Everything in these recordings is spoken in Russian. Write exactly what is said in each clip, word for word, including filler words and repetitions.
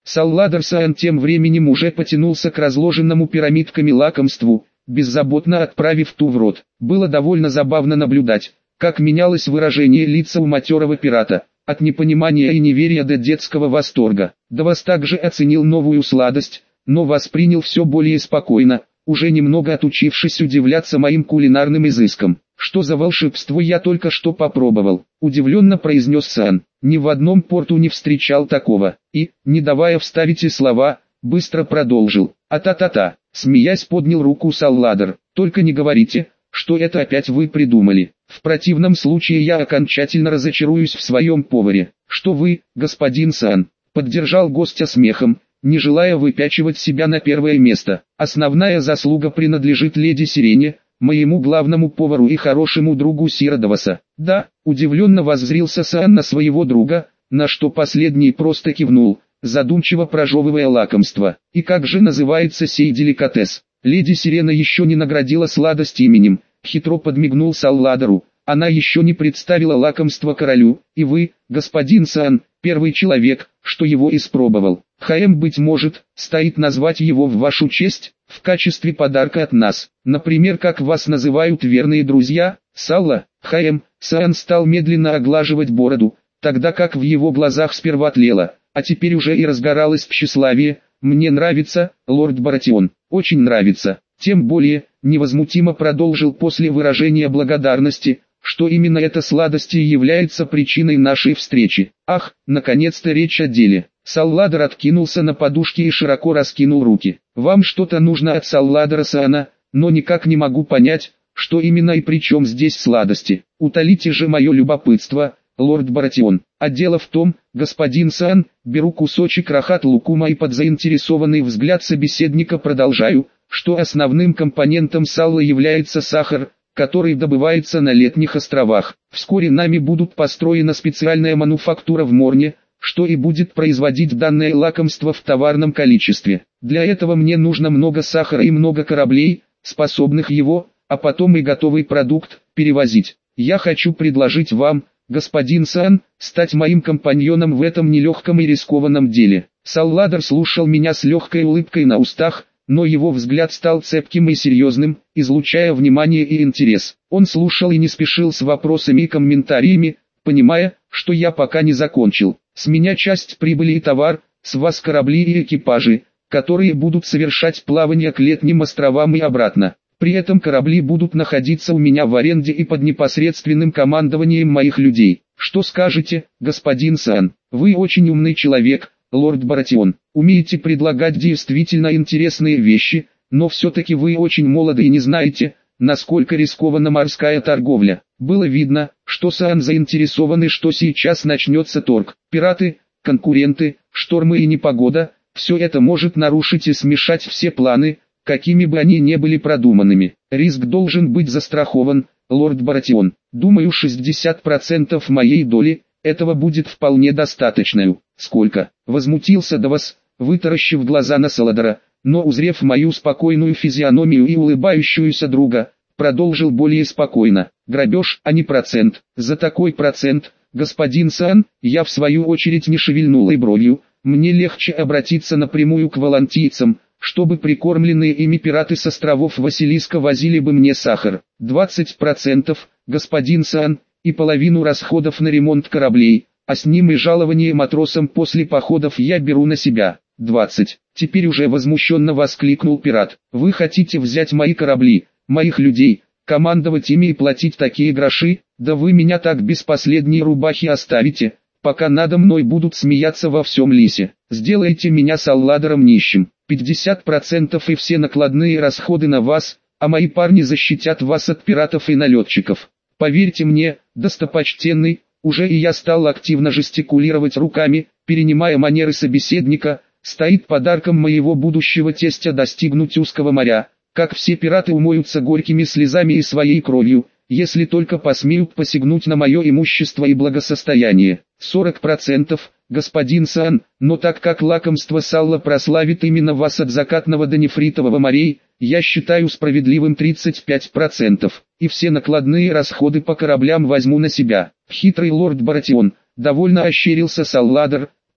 Салладар Саан тем временем уже потянулся к разложенному пирамидками лакомству, беззаботно отправив ту в рот. Было довольно забавно наблюдать, как менялось выражение лица у матерого пирата, от непонимания и неверия до детского восторга. Давас также оценил новую сладость, но воспринял все более спокойно, уже немного отучившись удивляться моим кулинарным изыскам. «Что за волшебство я только что попробовал?» – удивленно произнес Саан. «Ни в одном порту не встречал такого». И, не давая вставить и слова, быстро продолжил. «А-та-та-та», смеясь поднял руку Салладар. «Только не говорите, что это опять вы придумали. В противном случае я окончательно разочаруюсь в своем поваре». «Что вы, господин Саан?» – поддержал гостя смехом, не желая выпячивать себя на первое место. «Основная заслуга принадлежит леди Сирене, моему главному повару и хорошему другу Сира Даваса». «Да», удивленно воззрился Саан на своего друга, на что последний просто кивнул, задумчиво прожевывая лакомство. «И как же называется сей деликатес?» «Леди Сирена еще не наградила сладость именем», хитро подмигнул Салладару. «Она еще не представила лакомство королю, и вы, господин Саан, первый человек, что его испробовал. Хаэм, быть может, стоит назвать его в вашу честь, в качестве подарка от нас. Например, как вас называют верные друзья, Салла?» Хаэм. Саан стал медленно оглаживать бороду, тогда как в его глазах сперва тлело, а теперь уже и разгоралось тщеславие. «Мне нравится, лорд Баратион, очень нравится». Тем более, невозмутимо продолжил после выражения благодарности, что именно эта сладость и является причиной нашей встречи. «Ах, наконец-то речь о деле». Салладар откинулся на подушке и широко раскинул руки. «Вам что-то нужно от Салладара Саана, но никак не могу понять, что именно и при чем здесь сладости. Утолите же мое любопытство, лорд Баратион. А дело в том, господин Саан, беру кусочек рахат лукума и под заинтересованный взгляд собеседника продолжаю, что основным компонентом салла является сахар, который добывается на летних островах. Вскоре нами будут построена специальная мануфактура в Морне, что и будет производить данное лакомство в товарном количестве. Для этого мне нужно много сахара и много кораблей, способных его, а потом и готовый продукт, перевозить. Я хочу предложить вам, господин Саан, стать моим компаньоном в этом нелегком и рискованном деле». Салладар слушал меня с легкой улыбкой на устах, но его взгляд стал цепким и серьезным, излучая внимание и интерес. Он слушал и не спешил с вопросами и комментариями, понимая, что я пока не закончил. «С меня часть прибыли и товар, с вас корабли и экипажи, которые будут совершать плавание к летним островам и обратно. При этом корабли будут находиться у меня в аренде и под непосредственным командованием моих людей. Что скажете, господин Саан? Вы очень умный человек, лорд Баратион. Умеете предлагать действительно интересные вещи, но все-таки вы очень молоды и не знаете, насколько рискована морская торговля». Было видно, что Саан заинтересованы, что сейчас начнется торг. Пираты, конкуренты, штормы и непогода – все это может нарушить и смешать все планы, какими бы они ни были продуманными. Риск должен быть застрахован, лорд Баратион. Думаю, шестьдесят процентов моей доли, этого будет вполне достаточно. «Сколько?» – возмутился Давас, вытаращив глаза на Салладара, но узрев мою спокойную физиономию и улыбающуюся друга, продолжил более спокойно. «Грабеж, а не процент. За такой процент, господин Саан», я в свою очередь не шевельнул и бровью, «мне легче обратиться напрямую к волантийцам, чтобы прикормленные ими пираты с островов Василиска возили бы мне сахар. двадцать процентов, господин Саан, и половину расходов на ремонт кораблей, а с ним и жалование матросам после походов я беру на себя». «Двадцать». Теперь уже возмущенно воскликнул пират. «Вы хотите взять мои корабли, моих людей, командовать ими и платить такие гроши? Да вы меня так без последней рубахи оставите, пока надо мной будут смеяться во всем лисе. Сделайте меня Салладаром нищим. пятьдесят процентов и все накладные расходы на вас, а мои парни защитят вас от пиратов и налетчиков. Поверьте мне, достопочтенный». Уже и я стал активно жестикулировать руками, перенимая манеры собеседника. «Стоит подарком моего будущего тестя достигнуть узкого моря. Как все пираты умоются горькими слезами и своей кровью, если только посмеют посягнуть на мое имущество и благосостояние. сорок процентов, господин Саан, но так как лакомство салла прославит именно вас от закатного до нефритового морей, я считаю справедливым тридцать пять процентов, и все накладные расходы по кораблям возьму на себя». Хитрый лорд Баратион, довольно ощерился Салладар,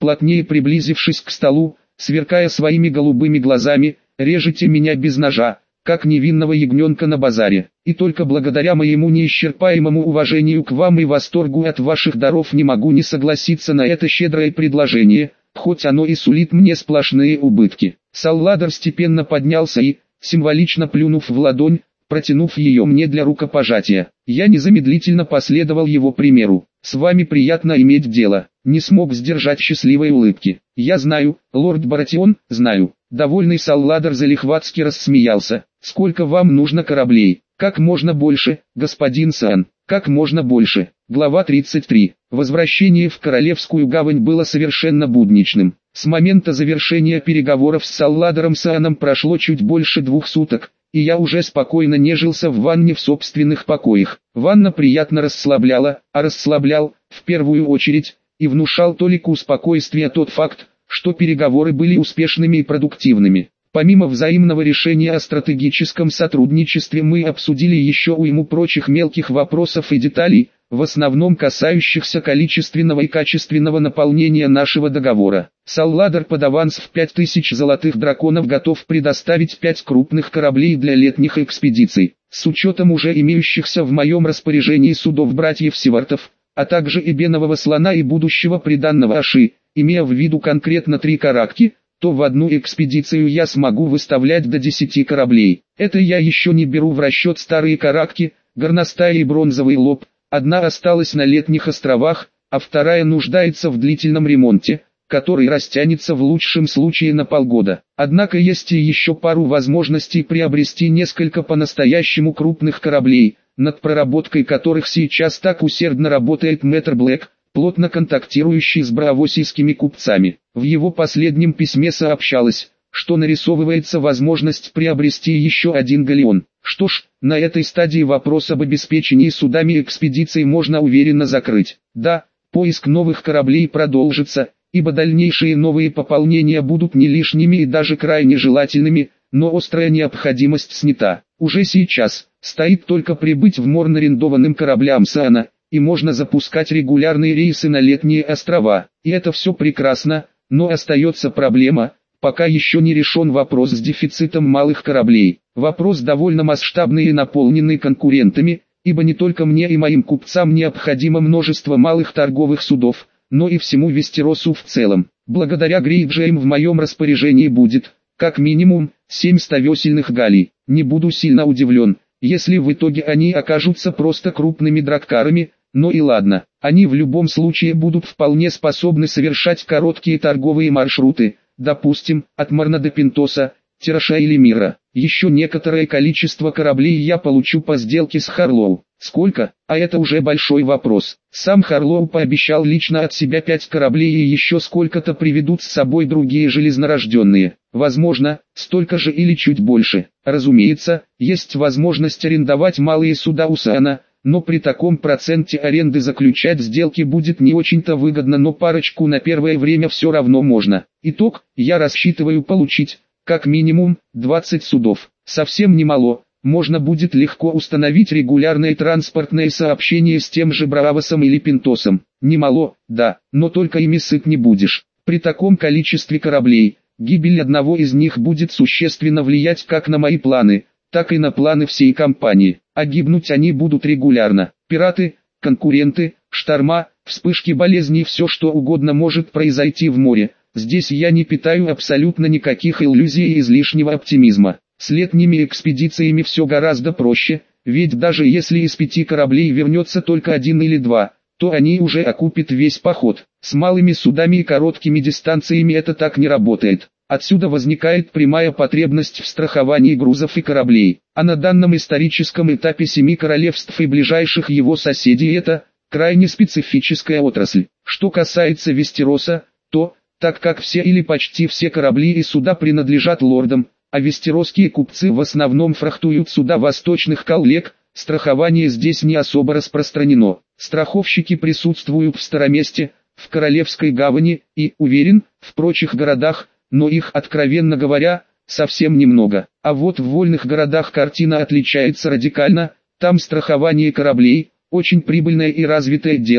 плотнее приблизившись к столу, сверкая своими голубыми глазами, режете меня без ножа, как невинного ягненка на базаре. И только благодаря моему неисчерпаемому уважению к вам и восторгу от ваших даров не могу не согласиться на это щедрое предложение, хоть оно и сулит мне сплошные убытки. Салладор степенно поднялся и, символично плюнув в ладонь, протянув ее мне для рукопожатия, я незамедлительно последовал его примеру. «С вами приятно иметь дело», не смог сдержать счастливой улыбки. «Я знаю, лорд Баратион, знаю». Довольный Салладор залихватски рассмеялся. «Сколько вам нужно кораблей?» «Как можно больше, господин Сан, как можно больше». Глава тридцать три. Возвращение в Королевскую гавань было совершенно будничным. С момента завершения переговоров с Салладором Сааном прошло чуть больше двух суток, и я уже спокойно нежился в ванне в собственных покоях. Ванна приятно расслабляла, а расслаблял, в первую очередь, и внушал толику спокойствия тот факт, что переговоры были успешными и продуктивными. Помимо взаимного решения о стратегическом сотрудничестве мы обсудили еще уйму прочих мелких вопросов и деталей, в основном касающихся количественного и качественного наполнения нашего договора. Салладор под аванс в пять тысяч золотых драконов готов предоставить пять крупных кораблей для летних экспедиций, с учетом уже имеющихся в моем распоряжении судов братьев Севартов, а также эбенового слона и будущего приданного Аши, имея в виду конкретно три каракки, то в одну экспедицию я смогу выставлять до десяти кораблей. Это я еще не беру в расчет старые каракки, горностаи и бронзовый лоб. Одна осталась на летних островах, а вторая нуждается в длительном ремонте, который растянется в лучшем случае на полгода. Однако есть и еще пару возможностей приобрести несколько по-настоящему крупных кораблей, над проработкой которых сейчас так усердно работает мэтр Блэк, плотно контактирующий с браавосийскими купцами. В его последнем письме сообщалось, что нарисовывается возможность приобрести еще один галеон. Что ж, на этой стадии вопрос об обеспечении судами экспедиций можно уверенно закрыть. Да, поиск новых кораблей продолжится, ибо дальнейшие новые пополнения будут не лишними и даже крайне желательными, но острая необходимость снята. Уже сейчас, стоит только прибыть в Морн арендованным кораблям Саана, и можно запускать регулярные рейсы на летние острова. И это все прекрасно, но остается проблема, пока еще не решен вопрос с дефицитом малых кораблей. Вопрос довольно масштабный и наполненный конкурентами, ибо не только мне и моим купцам необходимо множество малых торговых судов, но и всему Вестеросу в целом. Благодаря Грейджейм в моем распоряжении будет, как минимум, семь ставесельных галей. Не буду сильно удивлен, если в итоге они окажутся просто крупными драккарами, но и ладно, они в любом случае будут вполне способны совершать короткие торговые маршруты, допустим, от Марна до Пинтоса, Тираша или Мира. Еще некоторое количество кораблей я получу по сделке с Харлоу. Сколько? А это уже большой вопрос. Сам Харлоу пообещал лично от себя пять кораблей и еще сколько-то приведут с собой другие железнорожденные. Возможно, столько же или чуть больше. Разумеется, есть возможность арендовать малые суда у Саана, но при таком проценте аренды заключать сделки будет не очень-то выгодно, но парочку на первое время все равно можно. Итог, я рассчитываю получить, как минимум, двадцать судов. Совсем немало, можно будет легко установить регулярное транспортное сообщение с тем же Браавосом или Пинтосом. Немало, да, но только ими сыт не будешь. При таком количестве кораблей, гибель одного из них будет существенно влиять как на мои планы, так и на планы всей компании. А гибнуть они будут регулярно. Пираты, конкуренты, шторма, вспышки болезней, все что угодно может произойти в море. Здесь я не питаю абсолютно никаких иллюзий и излишнего оптимизма. С летними экспедициями все гораздо проще, ведь даже если из пяти кораблей вернется только один или два, то они уже окупят весь поход. С малыми судами и короткими дистанциями это так не работает. Отсюда возникает прямая потребность в страховании грузов и кораблей. А на данном историческом этапе семи королевств и ближайших его соседей это крайне специфическая отрасль. Что касается Вестероса, то, так как все или почти все корабли и суда принадлежат лордам, а вестеросские купцы в основном фрахтуют суда восточных коллег, страхование здесь не особо распространено. Страховщики присутствуют в Староместе, в Королевской гавани и, уверен, в прочих городах, но их, откровенно говоря, совсем немного. А вот в вольных городах картина отличается радикально, там страхование кораблей – очень прибыльное и развитое дело,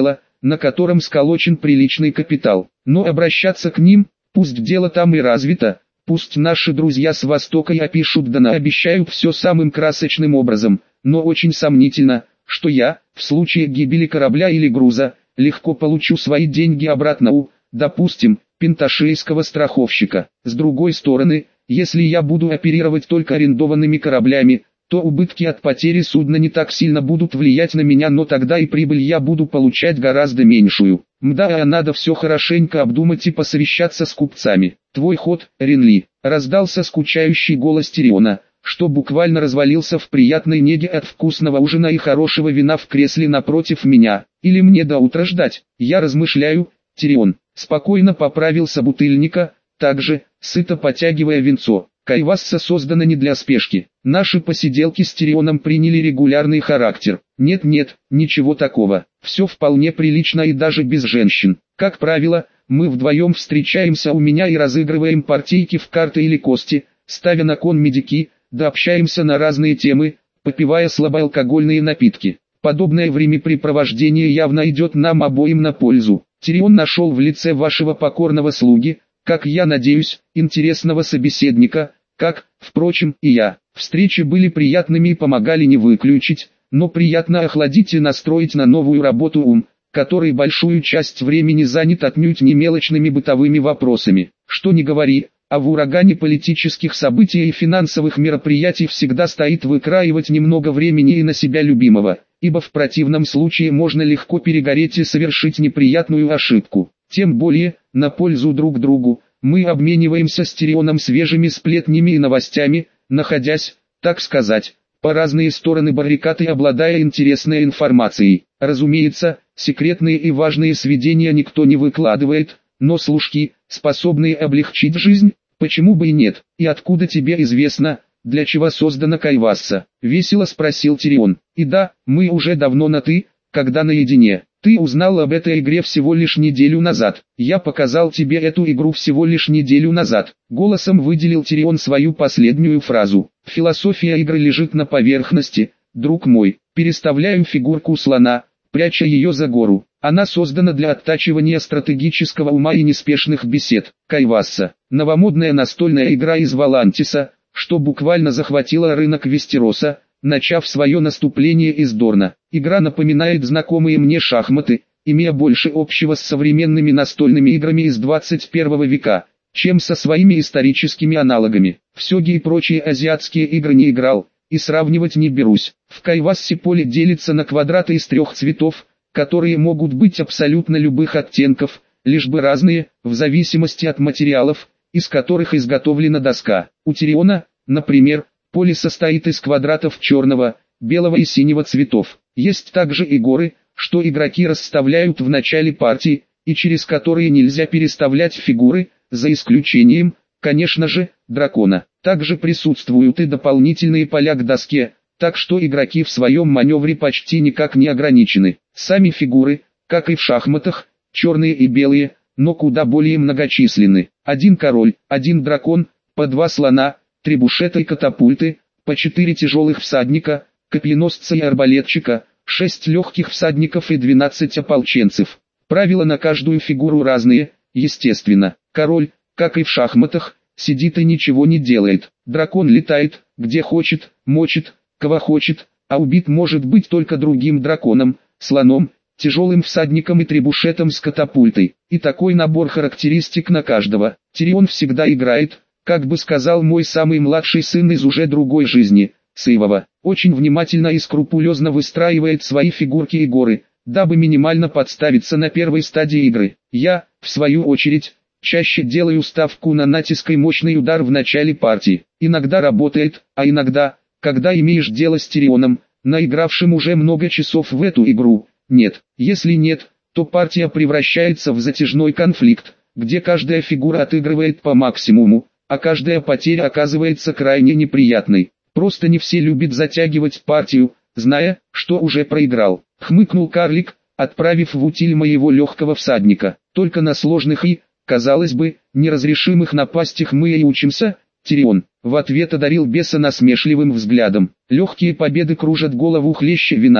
на котором сколочен приличный капитал. Но обращаться к ним, пусть дело там и развито, пусть наши друзья с Востока и опишут да наобещают все самым красочным образом, но очень сомнительно, что я, в случае гибели корабля или груза, легко получу свои деньги обратно у, допустим, пенташейского страховщика. С другой стороны, если я буду оперировать только арендованными кораблями, то убытки от потери судна не так сильно будут влиять на меня, но тогда и прибыль я буду получать гораздо меньшую. Мда, а надо все хорошенько обдумать и посовещаться с купцами. Твой ход, Ренли, раздался скучающий голос Тириона, что буквально развалился в приятной неге от вкусного ужина и хорошего вина в кресле напротив меня. Или мне до утра ждать? Я размышляю, Тирион. Спокойно поправил собутыльника, также, сыто потягивая винцо. Кайвасса создана не для спешки. Наши посиделки с Тирионом приняли регулярный характер. Нет-нет, ничего такого. Все вполне прилично и даже без женщин. Как правило, мы вдвоем встречаемся у меня и разыгрываем партийки в карты или кости, ставя на кон медики, да общаемся на разные темы, попивая слабоалкогольные напитки. Подобное времяпрепровождение явно идет нам обоим на пользу. Тирион нашел в лице вашего покорного слуги, как я надеюсь, интересного собеседника, как, впрочем, и я. Встречи были приятными и помогали не выключить, но приятно охладить и настроить на новую работу ум, который большую часть времени занят отнюдь не мелочными бытовыми вопросами. Что ни говори, а в урагане политических событий и финансовых мероприятий всегда стоит выкраивать немного времени и на себя любимого, ибо в противном случае можно легко перегореть и совершить неприятную ошибку. Тем более, на пользу друг другу, мы обмениваемся с Тирионом свежими сплетнями и новостями, находясь, так сказать, по разные стороны баррикад и обладая интересной информацией. Разумеется, секретные и важные сведения никто не выкладывает, но служки, способные облегчить жизнь, почему бы и нет? И откуда тебе известно, для чего создана Кайвасса? Весело спросил Тирион. И да, мы уже давно на «ты», когда наедине. Ты узнал об этой игре всего лишь неделю назад. Я показал тебе эту игру всего лишь неделю назад. Голосом выделил Тирион свою последнюю фразу. Философия игры лежит на поверхности, друг мой. Переставляю фигурку слона, пряча ее за гору. Она создана для оттачивания стратегического ума и неспешных бесед. Кайвасса. Новомодная настольная игра из Валантиса, что буквально захватила рынок Вестероса, начав свое наступление из Дорна. Игра напоминает знакомые мне шахматы, имея больше общего с современными настольными играми из двадцать первого века, чем со своими историческими аналогами. В сёги и прочие азиатские игры не играл, и сравнивать не берусь. В Кайвассе поле делится на квадраты из трех цветов, которые могут быть абсолютно любых оттенков, лишь бы разные, в зависимости от материалов, из которых изготовлена доска. У Тириона, например, поле состоит из квадратов черного, белого и синего цветов. Есть также и горы, что игроки расставляют в начале партии, и через которые нельзя переставлять фигуры, за исключением, конечно же, дракона. Также присутствуют и дополнительные поля к доске, так что игроки в своем маневре почти никак не ограничены. Сами фигуры, как и в шахматах, черные и белые, но куда более многочисленны. Один король, один дракон, по два слона, три бушета и катапульты, по четыре тяжелых всадника, копьеносца и арбалетчика, шесть легких всадников и двенадцать ополченцев. Правила на каждую фигуру разные, естественно. Король, как и в шахматах, сидит и ничего не делает. Дракон летает, где хочет, мочит, кого хочет, а убит может быть только другим драконом, слоном, тяжелым всадником и трибушетом с катапультой. И такой набор характеристик на каждого. Тирион всегда играет, как бы сказал мой самый младший сын из уже другой жизни, Сывова, очень внимательно и скрупулезно выстраивает свои фигурки и горы, дабы минимально подставиться на первой стадии игры. Я, в свою очередь, чаще делаю ставку на натиск и мощный удар в начале партии. Иногда работает, а иногда, когда имеешь дело с Тирионом, наигравшим уже много часов в эту игру, нет. Если нет, то партия превращается в затяжной конфликт, где каждая фигура отыгрывает по максимуму, а каждая потеря оказывается крайне неприятной. Просто не все любят затягивать партию, зная, что уже проиграл. Хмыкнул карлик, отправив в утиль моего легкого всадника. Только на сложных и, казалось бы, неразрешимых напастях мы и учимся, Тирион. В ответ одарил беса насмешливым взглядом. Легкие победы кружат голову хлеще вина,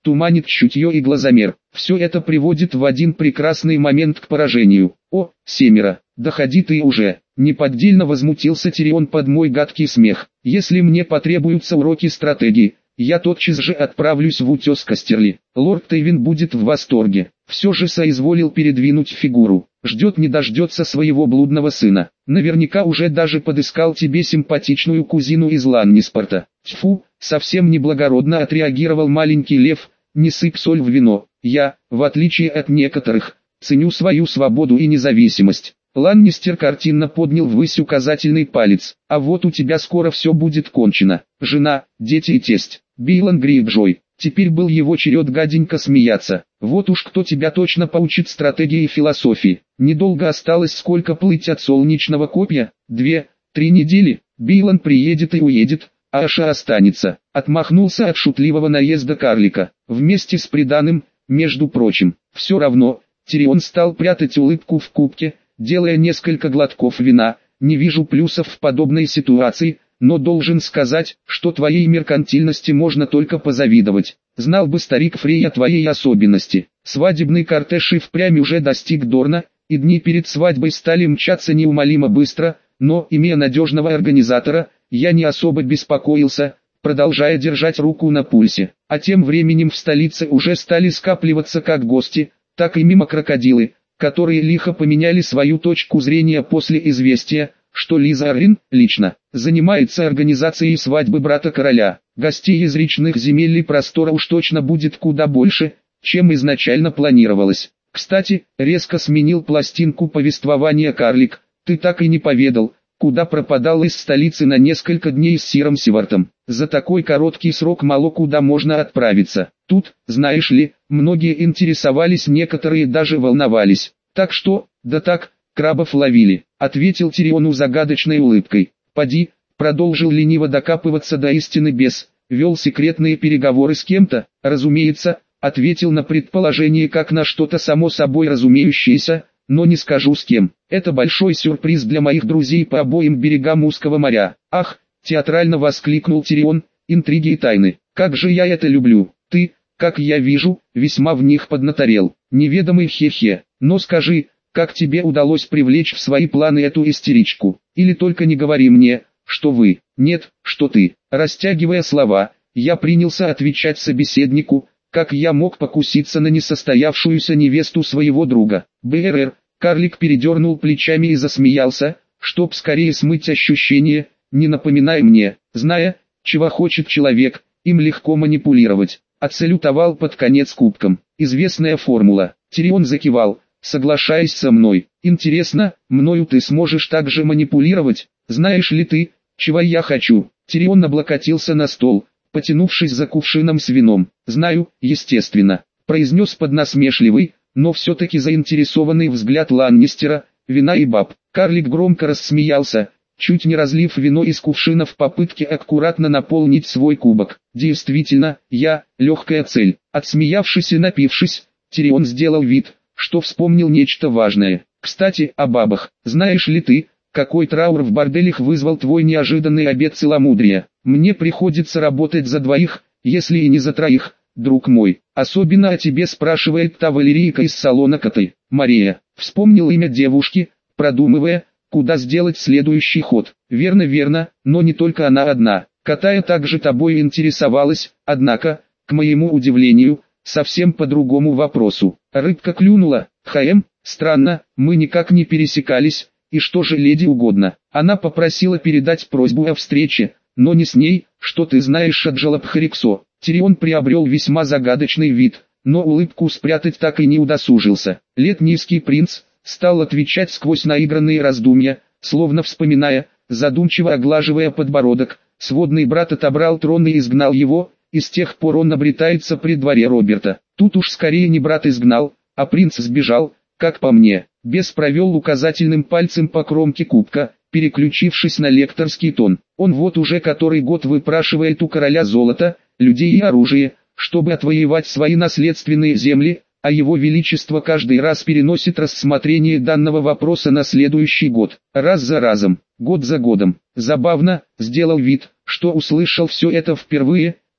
туманит чутье и глазомер. Все это приводит в один прекрасный момент к поражению. О, семеро, доходи ты уже. Неподдельно возмутился Тирион под мой гадкий смех. Если мне потребуются уроки стратегии, я тотчас же отправлюсь в утес Кастерли. Лорд Тейвин будет в восторге. Все же соизволил передвинуть фигуру. Ждет не дождется своего блудного сына. Наверняка уже даже подыскал тебе симпатичную кузину из Ланниспорта. Тьфу, совсем неблагородно отреагировал маленький лев. Не сыпь соль в вино. Я, в отличие от некоторых, ценю свою свободу и независимость. Ланнистер картинно поднял ввысь указательный палец. А вот у тебя скоро все будет кончено. Жена, дети и тесть. Билан Грейджой. Теперь был его черед гаденько смеяться. Вот уж кто тебя точно поучит стратегии и философии. Недолго осталось, сколько плыть от солнечного копья? Две, три недели. Билан приедет и уедет, а Аша останется. Отмахнулся от шутливого наезда карлика. Вместе с приданым, между прочим. Все равно, Тирион стал прятать улыбку в кубке, делая несколько глотков вина. Не вижу плюсов в подобной ситуации, но должен сказать, что твоей меркантильности можно только позавидовать. Знал бы старик Фрей о твоей особенности. Свадебный кортеж и впрямь уже достиг Дорна, и дни перед свадьбой стали мчаться неумолимо быстро, но, имея надежного организатора, я не особо беспокоился, продолжая держать руку на пульсе. А тем временем в столице уже стали скапливаться как гости, так и мимо крокодилы, которые лихо поменяли свою точку зрения после известия, что Лиза Аррин, лично, занимается организацией свадьбы брата короля. Гостей из речных земель и простора уж точно будет куда больше, чем изначально планировалось. Кстати, резко сменил пластинку повествования карлик. Ты так и не поведал, куда пропадал из столицы на несколько дней с Сиром Сивартом. За такой короткий срок мало куда можно отправиться. Тут, знаешь ли, многие интересовались, некоторые даже волновались. Так что, да так, крабов ловили, ответил Тириону загадочной улыбкой. Поди, продолжил лениво докапываться до истины бес, вел секретные переговоры с кем-то, разумеется, ответил на предположение как на что-то само собой разумеющееся, но не скажу с кем. Это большой сюрприз для моих друзей по обоим берегам узкого моря. Ах, театрально воскликнул Тирион, интриги и тайны, как же я это люблю. Ты, как я вижу, весьма в них поднаторел. Неведомый хе-хе, но скажи, как тебе удалось привлечь в свои планы эту истеричку? Или только не говори мне, что вы, нет, что ты. Растягивая слова, я принялся отвечать собеседнику, как я мог покуситься на несостоявшуюся невесту своего друга. БРР, карлик передернул плечами и засмеялся, чтоб скорее смыть ощущение, не напоминай мне, зная, чего хочет человек, им легко манипулировать. Отсалютовал под конец кубком. Известная формула. Тирион закивал, соглашаясь со мной. Интересно, мною ты сможешь так же манипулировать? Знаешь ли ты, чего я хочу? Тирион облокотился на стол, потянувшись за кувшином с вином. Знаю, естественно, произнес под насмешливый, но все-таки заинтересованный взгляд Ланнистера, вина и баб. Карлик громко рассмеялся, чуть не разлив вино из кувшина в попытке аккуратно наполнить свой кубок. Действительно, я, легкая цель. Отсмеявшись и напившись, Тирион сделал вид, что вспомнил нечто важное. Кстати, о бабах. Знаешь ли ты, какой траур в борделях вызвал твой неожиданный обет целомудрия? Мне приходится работать за двоих, если и не за троих, друг мой. Особенно о тебе спрашивает та валерийка из салона коты. Мария. Вспомнил имя девушки, продумывая, куда сделать следующий ход. Верно, верно, но не только она одна. Катая также тобой интересовалась, однако, к моему удивлению, совсем по другому вопросу. Рыбка клюнула. Хм, странно, мы никак не пересекались, и что же леди угодно. Она попросила передать просьбу о встрече, но не с ней, что ты знаешь о Джалабхариксо. Тирион приобрел весьма загадочный вид, но улыбку спрятать так и не удосужился. Летнийский принц стал отвечать сквозь наигранные раздумья, словно вспоминая, задумчиво оглаживая подбородок. Сводный брат отобрал трон и изгнал его, и с тех пор он обретается при дворе Роберта. Тут уж скорее не брат изгнал, а принц сбежал, как по мне. Бес провел указательным пальцем по кромке кубка, переключившись на лекторский тон. Он вот уже который год выпрашивает у короля золото, людей и оружие, чтобы отвоевать свои наследственные земли, а его величество каждый раз переносит рассмотрение данного вопроса на следующий год, раз за разом, год за годом. Забавно, сделал вид, что услышал все это впервые,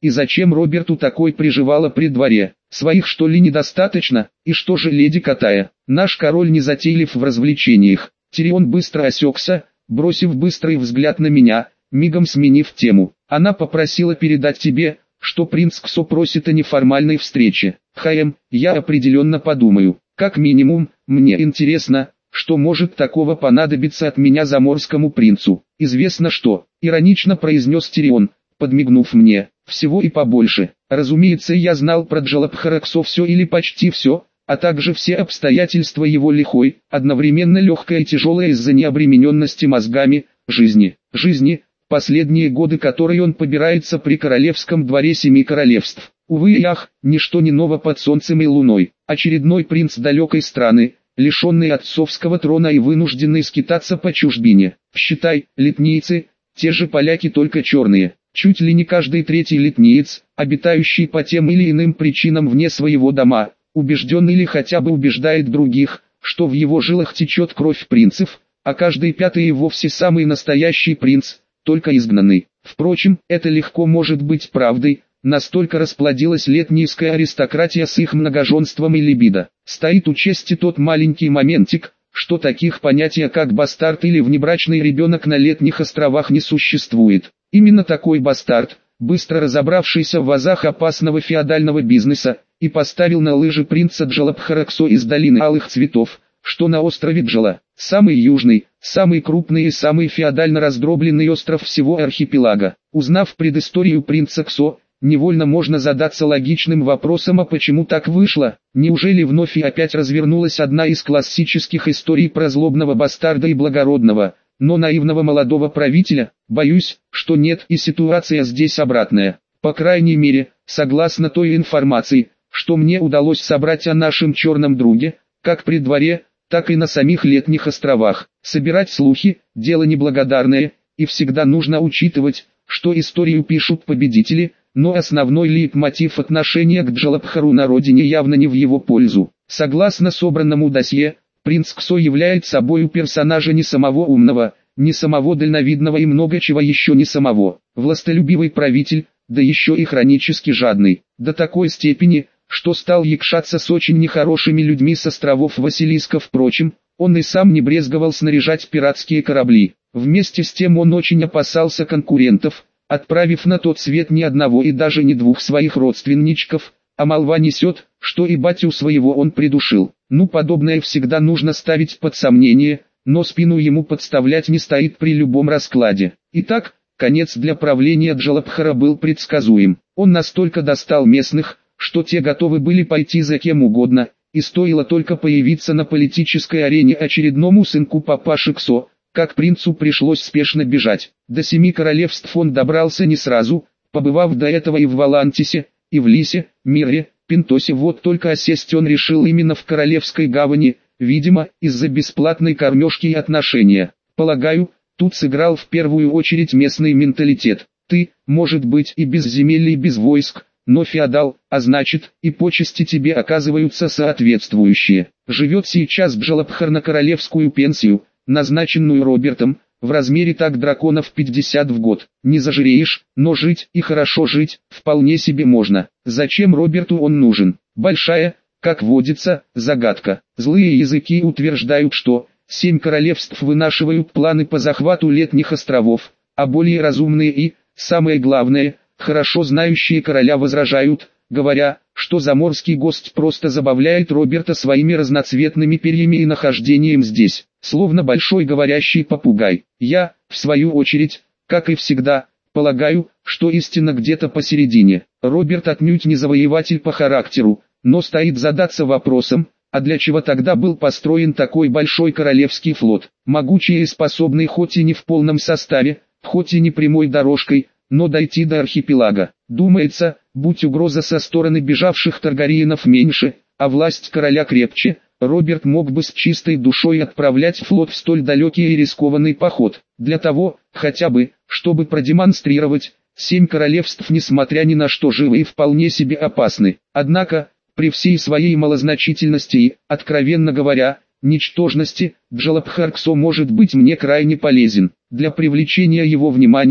И зачем Роберту такой приживало при дворе? Своих что ли недостаточно? И что же леди Катая? Наш король не затейлив в развлечениях. Тирион быстро осекся, бросив быстрый взгляд на меня, мигом сменив тему. Она попросила передать тебе, что принц Ксо просит о неформальной встрече. Хаем, я определенно подумаю. Как минимум, мне интересно, что может такого понадобиться от меня заморскому принцу. Известно что, иронично произнес Тирион, подмигнув мне. Всего и побольше. Разумеется, я знал про Джалабхара Ксо все или почти все, а также все обстоятельства его лихой, одновременно легкой и тяжелой из-за необремененности мозгами, жизни. Жизни, последние годы которой он побирается при королевском дворе семи королевств. Увы и ах, ничто не ново под солнцем и луной. Очередной принц далекой страны, лишенный отцовского трона и вынужденный скитаться по чужбине. Считай, литнийцы, те же поляки, только черные. Чуть ли не каждый третий литниец, обитающий по тем или иным причинам вне своего дома, убежден или хотя бы убеждает других, что в его жилах течет кровь принцев, а каждый пятый и вовсе самый настоящий принц, только изгнанный. Впрочем, это легко может быть правдой, настолько расплодилась летнийская аристократия с их многоженством и либидо. Стоит у чести тот маленький моментик, что таких понятий как бастард или внебрачный ребенок на летних островах не существует. Именно такой бастард, быстро разобравшийся в азах опасного феодального бизнеса, и поставил на лыжи принца Джалабхара Ксо из долины алых цветов, что на острове Джала, самый южный, самый крупный и самый феодально раздробленный остров всего архипелага. Узнав предысторию принца Ксо, невольно можно задаться логичным вопросом, а почему так вышло? Неужели вновь и опять развернулась одна из классических историй про злобного бастарда и благородного, но наивного молодого правителя? Боюсь, что нет, и ситуация здесь обратная. По крайней мере, согласно той информации, что мне удалось собрать о нашем черном друге, как при дворе, так и на самих летних островах. Собирать слухи – дело неблагодарное, и всегда нужно учитывать, что историю пишут победители, но основной лейтмотив отношения к Джалабхару на родине явно не в его пользу. Согласно собранному досье, принц Ксо является собою персонажа не самого умного, не самого дальновидного и много чего еще не самого. Властолюбивый правитель, да еще и хронически жадный, до такой степени, что стал якшаться с очень нехорошими людьми с островов Василиска. Впрочем, он и сам не брезговал снаряжать пиратские корабли. Вместе с тем он очень опасался конкурентов, отправив на тот свет ни одного и даже не двух своих родственничков, а молва несет, что и батю своего он придушил. Ну, подобное всегда нужно ставить под сомнение, но спину ему подставлять не стоит при любом раскладе. Итак, конец для правления Джалабхара был предсказуем. Он настолько достал местных, что те готовы были пойти за кем угодно, и стоило только появиться на политической арене очередному сынку папаши Ксо, как принцу пришлось спешно бежать. До семи королевств он добрался не сразу, побывав до этого и в Валантисе, и в Лисе, Мирре, Пинтосе. Вот только осесть он решил именно в Королевской гавани, видимо, из-за бесплатной кормежки и отношения. Полагаю, тут сыграл в первую очередь местный менталитет. Ты, может быть, и без земель и без войск, но феодал, а значит, и почести тебе оказываются соответствующие. Живет сейчас Джалабхар на королевскую пенсию, назначенную Робертом, в размере так драконов пятьдесят в год. Не зажиреешь, но жить и хорошо жить, вполне себе можно. Зачем Роберту он нужен? Большая, как водится, загадка. Злые языки утверждают, что семь королевств вынашивают планы по захвату летних островов, а более разумные и, самое главное, хорошо знающие короля возражают, говоря, что заморский гость просто забавляет Роберта своими разноцветными перьями и нахождением здесь, словно большой говорящий попугай. Я, в свою очередь, как и всегда, полагаю, что истина где-то посередине. Роберт отнюдь не завоеватель по характеру, но стоит задаться вопросом, а для чего тогда был построен такой большой королевский флот, могучий и способный хоть и не в полном составе, хоть и не прямой дорожкой, но дойти до архипелага. Думается, будь угроза со стороны бежавших Таргариенов меньше, а власть короля крепче, Роберт мог бы с чистой душой отправлять флот в столь далекий и рискованный поход. Для того, хотя бы, чтобы продемонстрировать, семь королевств несмотря ни на что живы и вполне себе опасны. Однако, при всей своей малозначительности и, откровенно говоря, ничтожности, Джалабхар Ксо может быть мне крайне полезен. Для привлечения его внимания,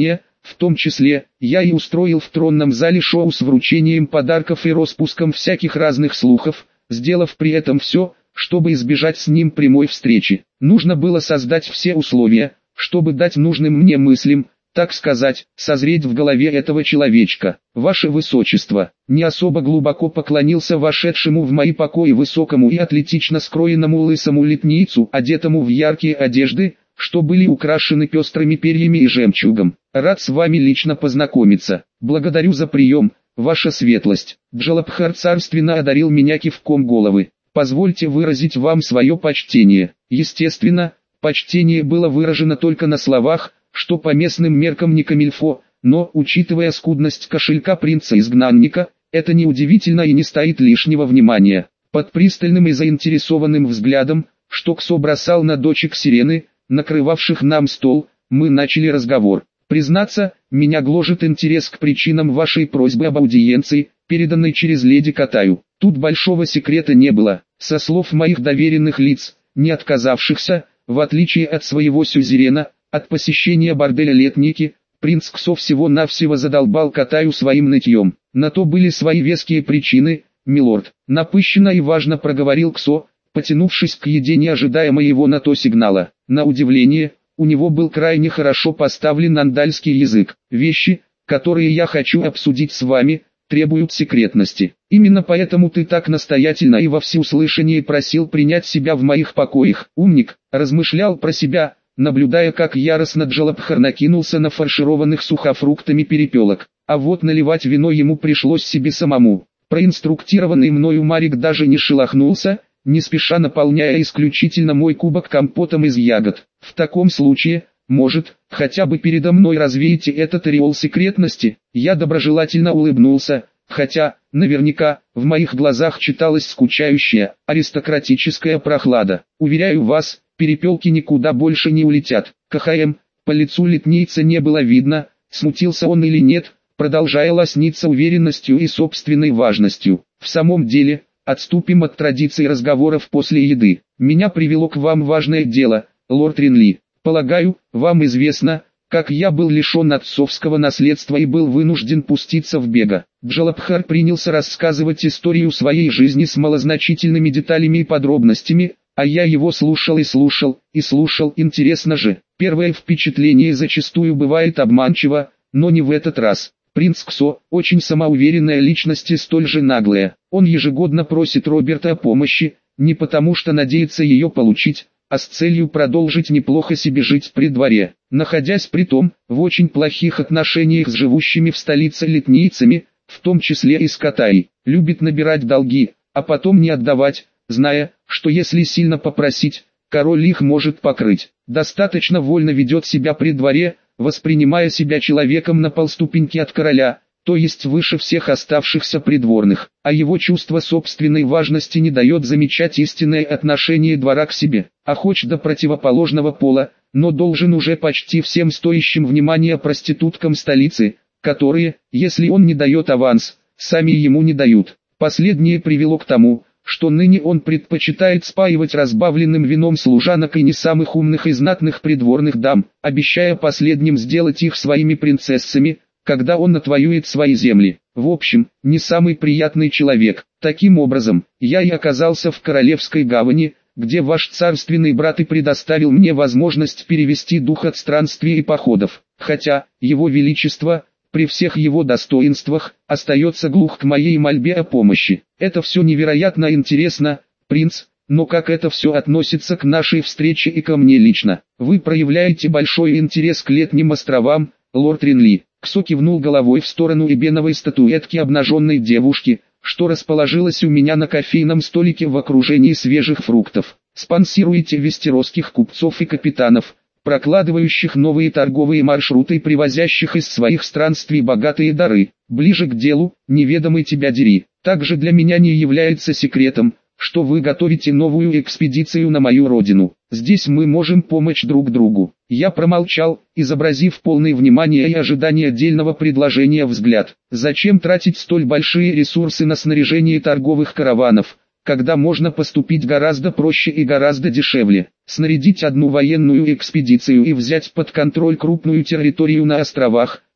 В том числе, я и устроил в тронном зале шоу с вручением подарков и распуском всяких разных слухов, сделав при этом все, чтобы избежать с ним прямой встречи. Нужно было создать все условия, чтобы дать нужным мне мыслям, так сказать, созреть в голове этого человечка. Ваше Высочество, не особо глубоко поклонился вошедшему в мои покои высокому и атлетично скроенному лысому летницу, одетому в яркие одежды, что были украшены пестрыми перьями и жемчугом. Рад с вами лично познакомиться. Благодарю за прием, ваша светлость. Джалабхар царственно одарил меня кивком головы. Позвольте выразить вам свое почтение. Естественно, почтение было выражено только на словах, что по местным меркам не камильфо, но, учитывая скудность кошелька принца-изгнанника, это неудивительно и не стоит лишнего внимания. Под пристальным и заинтересованным взглядом, что Ксо бросал на дочек Сирены, накрывавших нам стол, мы начали разговор. Признаться, меня гложет интерес к причинам вашей просьбы об аудиенции, переданной через леди Катаю. Тут большого секрета не было. Со слов моих доверенных лиц, не отказавшихся, в отличие от своего сюзерена, от посещения борделя Летники, принц Ксо всего-навсего задолбал Катаю своим нытьем. На то были свои веские причины, милорд. Напыщенно и важно проговорил Ксо, потянувшись к еде, не ожидая моего на то сигнала. На удивление, у него был крайне хорошо поставлен андальский язык. Вещи, которые я хочу обсудить с вами, требуют секретности. Именно поэтому ты так настоятельно и во всеуслышание просил принять себя в моих покоях. Умник, размышлял про себя, наблюдая, как яростно Джалабхар накинулся на фаршированных сухофруктами перепелок. А вот наливать вино ему пришлось себе самому. Проинструктированный мною Марик даже не шелохнулся, не спеша наполняя исключительно мой кубок компотом из ягод. В таком случае, может, хотя бы передо мной развеете этот ореол секретности? Я доброжелательно улыбнулся, хотя, наверняка, в моих глазах читалась скучающая, аристократическая прохлада. Уверяю вас, перепелки никуда больше не улетят. КХМ, по лицу летнийца не было видно, смутился он или нет, продолжая лосниться уверенностью и собственной важностью. В самом деле, отступим от традиций разговоров после еды. Меня привело к вам важное дело, лорд Ринли. Полагаю, вам известно, как я был лишен отцовского наследства и был вынужден пуститься в бега. Джалабхар принялся рассказывать историю своей жизни с малозначительными деталями и подробностями, а я его слушал и слушал, и слушал. Интересно же, первое впечатление зачастую бывает обманчиво, но не в этот раз. Принц Ксо, очень самоуверенная личность и столь же наглая. Он ежегодно просит Роберта о помощи, не потому что надеется ее получить, а с целью продолжить неплохо себе жить при дворе. Находясь притом, в очень плохих отношениях с живущими в столице летнийцами, в том числе и с Катаей, любит набирать долги, а потом не отдавать, зная, что если сильно попросить, король их может покрыть. Достаточно вольно ведет себя при дворе, воспринимая себя человеком на полступеньки от короля, то есть выше всех оставшихся придворных, а его чувство собственной важности не дает замечать истинное отношение двора к себе. Охоч до противоположного пола, но должен уже почти всем стоящим внимания проституткам столицы, которые, если он не дает аванс, сами ему не дают. Последнее привело к тому, что ныне он предпочитает спаивать разбавленным вином служанок и не самых умных и знатных придворных дам, обещая последним сделать их своими принцессами, когда он отвоюет свои земли. В общем, не самый приятный человек. Таким образом, я и оказался в Королевской гавани, где ваш царственный брат и предоставил мне возможность перевести дух от странствий и походов. Хотя, его величество, при всех его достоинствах, остается глух к моей мольбе о помощи. Это все невероятно интересно, принц, но как это все относится к нашей встрече и ко мне лично? Вы проявляете большой интерес к летним островам, лорд Ринли. Ксо кивнул головой в сторону эбеновой статуэтки обнаженной девушки, что расположилась у меня на кофейном столике в окружении свежих фруктов. Спонсируете вестеросских купцов и капитанов, прокладывающих новые торговые маршруты и привозящих из своих странствий богатые дары. Ближе к делу, неведомый тебя дери. Также для меня не является секретом, что вы готовите новую экспедицию на мою родину. Здесь мы можем помочь друг другу. Я промолчал, изобразив полное внимание и ожидание отдельного предложения взгляд. Зачем тратить столь большие ресурсы на снаряжение торговых караванов, когда можно поступить гораздо проще и гораздо дешевле? Снарядить одну военную экспедицию и взять под контроль крупную территорию на островах,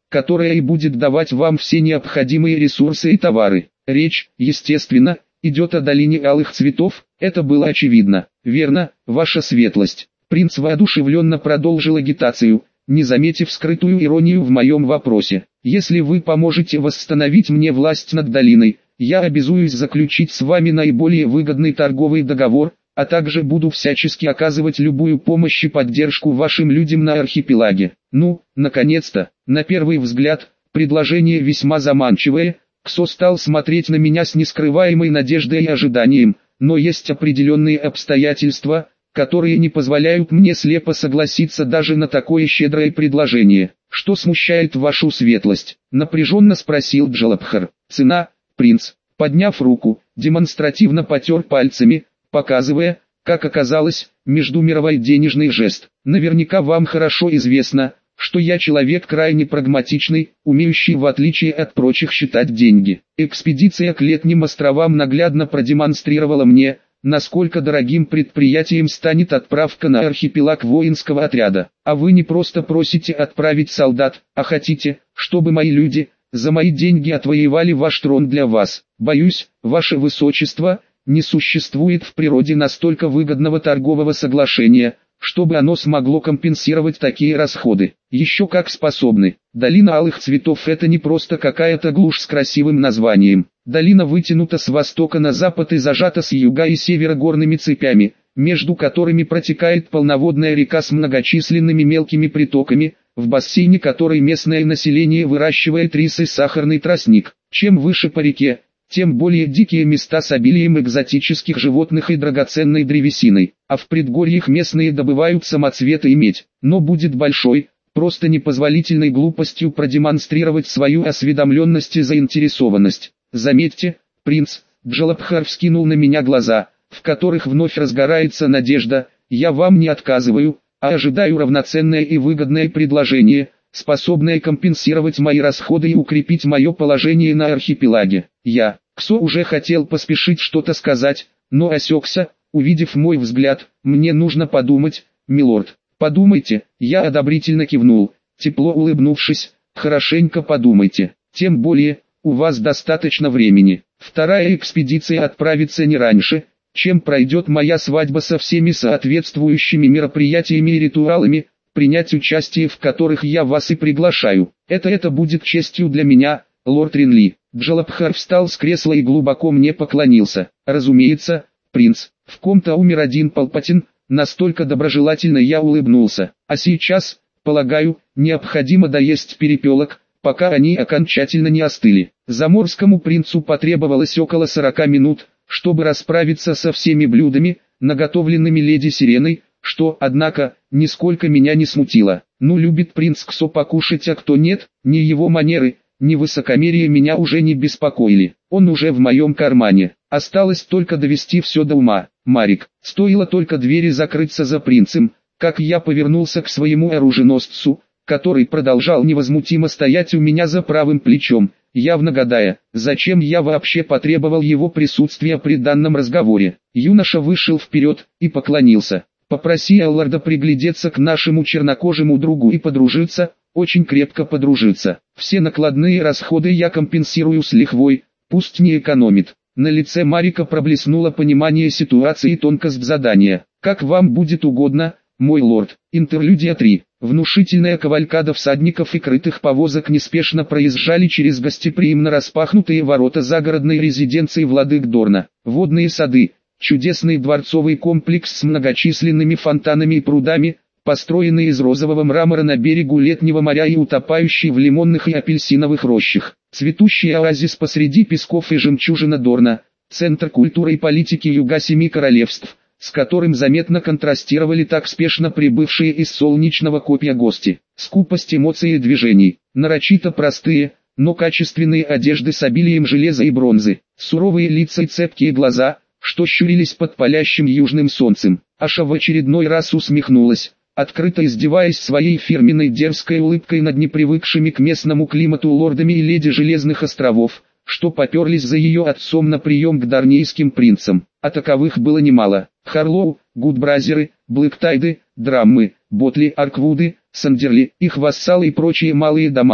которая и будет давать вам все необходимые ресурсы и товары. Речь, естественно, идет о долине алых цветов, это было очевидно. Верно, ваша светлость. Принц воодушевленно продолжил агитацию, не заметив скрытую иронию в моем вопросе. Если вы поможете восстановить мне власть над долиной, я обязуюсь заключить с вами наиболее выгодный торговый договор, а также буду всячески оказывать любую помощь и поддержку вашим людям на архипелаге. Ну, наконец-то, на первый взгляд, предложение весьма заманчивое. Ксо стал смотреть на меня с нескрываемой надеждой и ожиданием, но есть определенные обстоятельства, которые не позволяют мне слепо согласиться даже на такое щедрое предложение. Что смущает вашу светлость? Напряженно спросил Джалабхар. Цена, принц, подняв руку, демонстративно потер пальцами, показывая, как оказалось, междумировой денежный жест. Наверняка вам хорошо известно, что я человек крайне прагматичный, умеющий в отличие от прочих считать деньги. Экспедиция к летним островам наглядно продемонстрировала мне, насколько дорогим предприятием станет отправка на архипелаг воинского отряда. А вы не просто просите отправить солдат, а хотите, чтобы мои люди, за мои деньги отвоевали ваш трон для вас. Боюсь, ваше высочество, не существует в природе настолько выгодного торгового соглашения, чтобы оно смогло компенсировать такие расходы. Еще как способны. Долина алых цветов — это не просто какая-то глушь с красивым названием. Долина вытянута с востока на запад и зажата с юга и севера горными цепями, между которыми протекает полноводная река с многочисленными мелкими притоками, в бассейне которой местное население выращивает рис и сахарный тростник. Чем выше по реке, тем более дикие места с обилием экзотических животных и драгоценной древесиной, а в предгорьях местные добывают самоцветы и медь. Но будет большой, просто непозволительной глупостью продемонстрировать свою осведомленность и заинтересованность. Заметьте, принц, Джалабхар вскинул на меня глаза, в которых вновь разгорается надежда. Я вам не отказываю, а ожидаю равноценное и выгодное предложение, способное компенсировать мои расходы и укрепить мое положение на архипелаге. Я, Ксо, уже хотел поспешить что-то сказать, но осекся, увидев мой взгляд. Мне нужно подумать, милорд. Подумайте, я одобрительно кивнул, тепло улыбнувшись. Хорошенько подумайте, тем более, у вас достаточно времени. Вторая экспедиция отправится не раньше, чем пройдет моя свадьба со всеми соответствующими мероприятиями и ритуалами, принять участие в которых я вас и приглашаю. Это это будет честью для меня, лорд Ринли. Джалабхар встал с кресла и глубоко мне поклонился. Разумеется, принц, в ком-то умер один Палпатин, настолько доброжелательно я улыбнулся. А сейчас, полагаю, необходимо доесть перепелок, пока они окончательно не остыли. Заморскому принцу потребовалось около сорока минут, чтобы расправиться со всеми блюдами, наготовленными леди Сиреной, что, однако, нисколько меня не смутило. Ну, любит принц Ксо покушать, а кто нет, ни его манеры, ни высокомерие меня уже не беспокоили. Он уже в моем кармане. Осталось только довести все до ума. Марик, стоило только двери закрыться за принцем, как я повернулся к своему оруженосцу, который продолжал невозмутимо стоять у меня за правым плечом, явно гадая, зачем я вообще потребовал его присутствия при данном разговоре. Юноша вышел вперед и поклонился. Попроси Элларда приглядеться к нашему чернокожему другу и подружиться, очень крепко подружиться. Все накладные расходы я компенсирую с лихвой, пусть не экономит. На лице Марика проблеснуло понимание ситуации и тонкость задания. Как вам будет угодно, мой лорд. Интерлюдия три. Внушительная кавалькада всадников и крытых повозок неспешно проезжали через гостеприимно распахнутые ворота загородной резиденции владык Дорна. Водные сады, чудесный дворцовый комплекс с многочисленными фонтанами и прудами, построенный из розового мрамора на берегу летнего моря и утопающий в лимонных и апельсиновых рощах. Цветущий оазис посреди песков и жемчужина Дорна, центр культуры и политики юга Семи Королевств, с которым заметно контрастировали так спешно прибывшие из солнечного копья гости. Скупость эмоций и движений, нарочито простые, но качественные одежды с обилием железа и бронзы, суровые лица и цепкие глаза, что щурились под палящим южным солнцем. Аша в очередной раз усмехнулась, открыто издеваясь своей фирменной дерзкой улыбкой над непривыкшими к местному климату лордами и леди Железных островов, что поперлись за ее отцом на прием к дарнийским принцам. А таковых было немало. Харлоу, Гудбразеры, Блэктайды, Драммы, Ботли, Арквуды, Сандерли, их вассалы и прочие малые дома,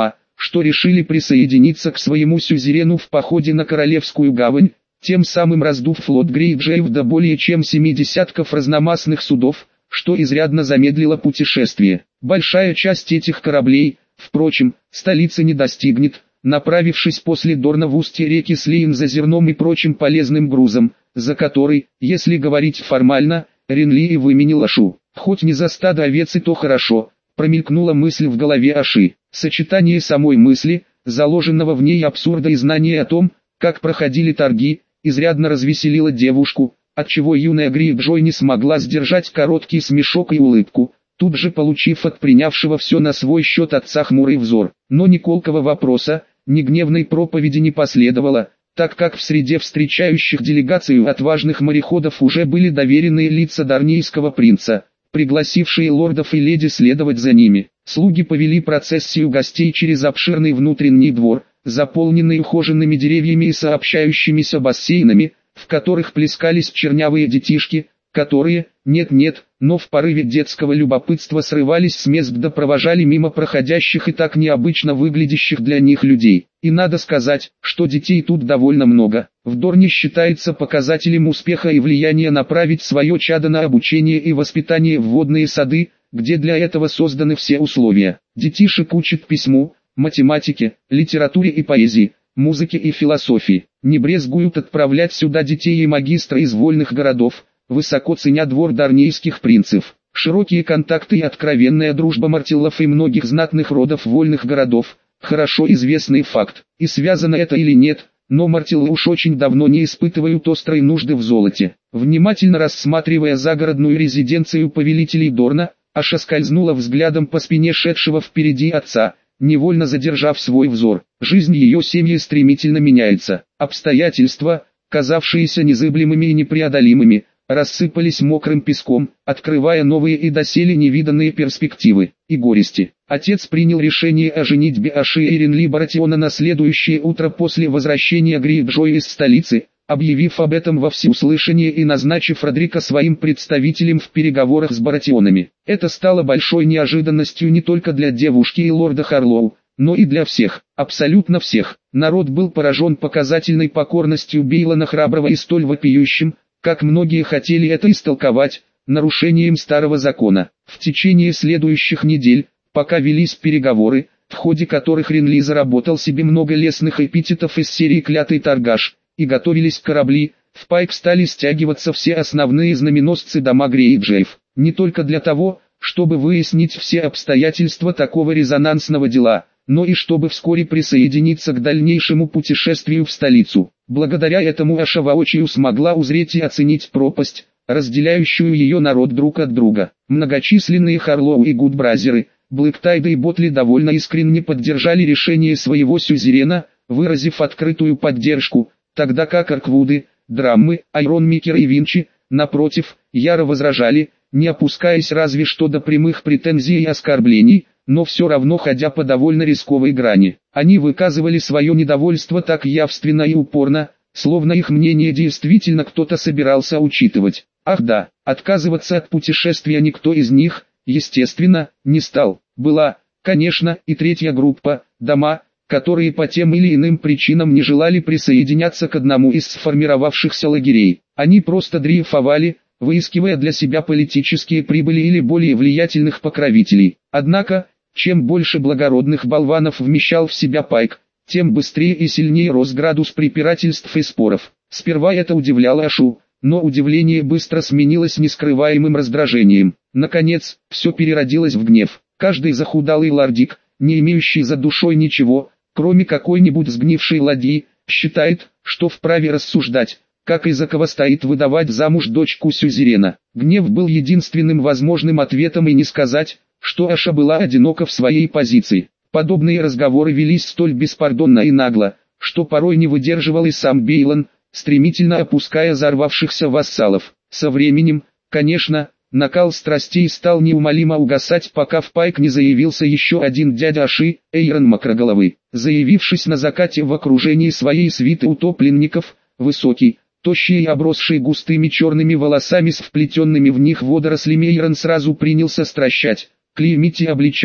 что решили присоединиться к своему сюзерену в походе на Королевскую гавань, тем самым раздув флот Грейджеев до более чем семи десятков разномастных судов, что изрядно замедлило путешествие. Большая часть этих кораблей, впрочем, столицы не достигнет, направившись после Дорна в устье реки Слейн за зерном и прочим полезным грузом, за который, если говорить формально, Ренли и выменил Ашу. Хоть не за стадо овец и то хорошо, промелькнула мысль в голове Аши. Сочетание самой мысли, заложенного в ней абсурда и знания о том, как проходили торги, изрядно развеселило девушку, отчего юная Грейджой не смогла сдержать короткий смешок и улыбку, тут же получив от принявшего все на свой счет отца хмурый взор. Но ни колкого вопроса, ни гневной проповеди не последовало, так как в среде встречающих делегацию отважных мореходов уже были доверенные лица дарнийского принца, пригласившие лордов и леди следовать за ними. Слуги повели процессию гостей через обширный внутренний двор, заполненный ухоженными деревьями и сообщающимися бассейнами, в которых плескались чернявые детишки, которые, нет-нет, но в порыве детского любопытства срывались с мест да провожали мимо проходящих и так необычно выглядящих для них людей. И надо сказать, что детей тут довольно много. В Дорне считается показателем успеха и влияния направить свое чадо на обучение и воспитание в водные сады, где для этого созданы все условия. Детишек учат письму, математике, литературе и поэзии, музыке и философии. Не брезгуют отправлять сюда детей и магистра из вольных городов, высоко ценя двор дарнийских принцев. Широкие контакты и откровенная дружба мартиллов и многих знатных родов вольных городов – хорошо известный факт. И связано это или нет, но мартиллы уж очень давно не испытывают острой нужды в золоте. Внимательно рассматривая загородную резиденцию повелителей Дорна, Аша скользнула взглядом по спине шедшего впереди отца, невольно задержав свой взор. Жизнь ее семьи стремительно меняется. Обстоятельства, казавшиеся незыблемыми и непреодолимыми, рассыпались мокрым песком, открывая новые и доселе невиданные перспективы и горести. Отец принял решение о женитьбе Аши и Ренли Баратиона на следующее утро после возвращения Грейджой из столицы, объявив об этом во всеуслышание и назначив Родрика своим представителем в переговорах с Баратионами. Это стало большой неожиданностью не только для девушки и лорда Харлоу, но и для всех, абсолютно всех. Народ был поражен показательной покорностью Бейлона Храброго и столь вопиющим, как многие хотели это истолковать, нарушением старого закона. В течение следующих недель, пока велись переговоры, в ходе которых Ренли заработал себе много лестных эпитетов из серии «Клятый торгаш», и готовились корабли, в Пайк стали стягиваться все основные знаменосцы дома Грейджеев. Не только для того, чтобы выяснить все обстоятельства такого резонансного дела, но и чтобы вскоре присоединиться к дальнейшему путешествию в столицу. Благодаря этому Аша воочию смогла узреть и оценить пропасть, разделяющую ее народ друг от друга. Многочисленные Харлоу и Гудбразеры, Блэктайда и Ботли довольно искренне поддержали решение своего сюзерена, выразив открытую поддержку, тогда как Арквуды, Драммы, Айронмикер и Винчи, напротив, яро возражали, не опускаясь разве что до прямых претензий и оскорблений, но все равно ходя по довольно рисковой грани. Они выказывали свое недовольство так явственно и упорно, словно их мнение действительно кто-то собирался учитывать. Ах да, отказываться от путешествия никто из них, естественно, не стал. Была, конечно, и третья группа, дома, которые по тем или иным причинам не желали присоединяться к одному из сформировавшихся лагерей. Они просто дрейфовали, выискивая для себя политические прибыли или более влиятельных покровителей. Однако, чем больше благородных болванов вмещал в себя Пайк, тем быстрее и сильнее рос градус препирательств и споров. Сперва это удивляло Ашу, но удивление быстро сменилось нескрываемым раздражением. Наконец, все переродилось в гнев. Каждый захудалый лордик, не имеющий за душой ничего, кроме какой-нибудь сгнившей ладьи, считает, что вправе рассуждать, как и за кого стоит выдавать замуж дочку сюзерена. Гнев был единственным возможным ответом, и не сказать, что Аша была одинока в своей позиции. Подобные разговоры велись столь беспардонно и нагло, что порой не выдерживал и сам Бейлон, стремительно опуская взорвавшихся вассалов. Со временем, конечно, накал страстей стал неумолимо угасать, пока в Пайк не заявился еще один дядя Аши, Эйрон Макроголовый. Заявившись на закате в окружении своей свиты утопленников, высокий, тощий и обросший густыми черными волосами с вплетенными в них водорослями, Эйрон сразу принялся стращать, клеймить и обличать,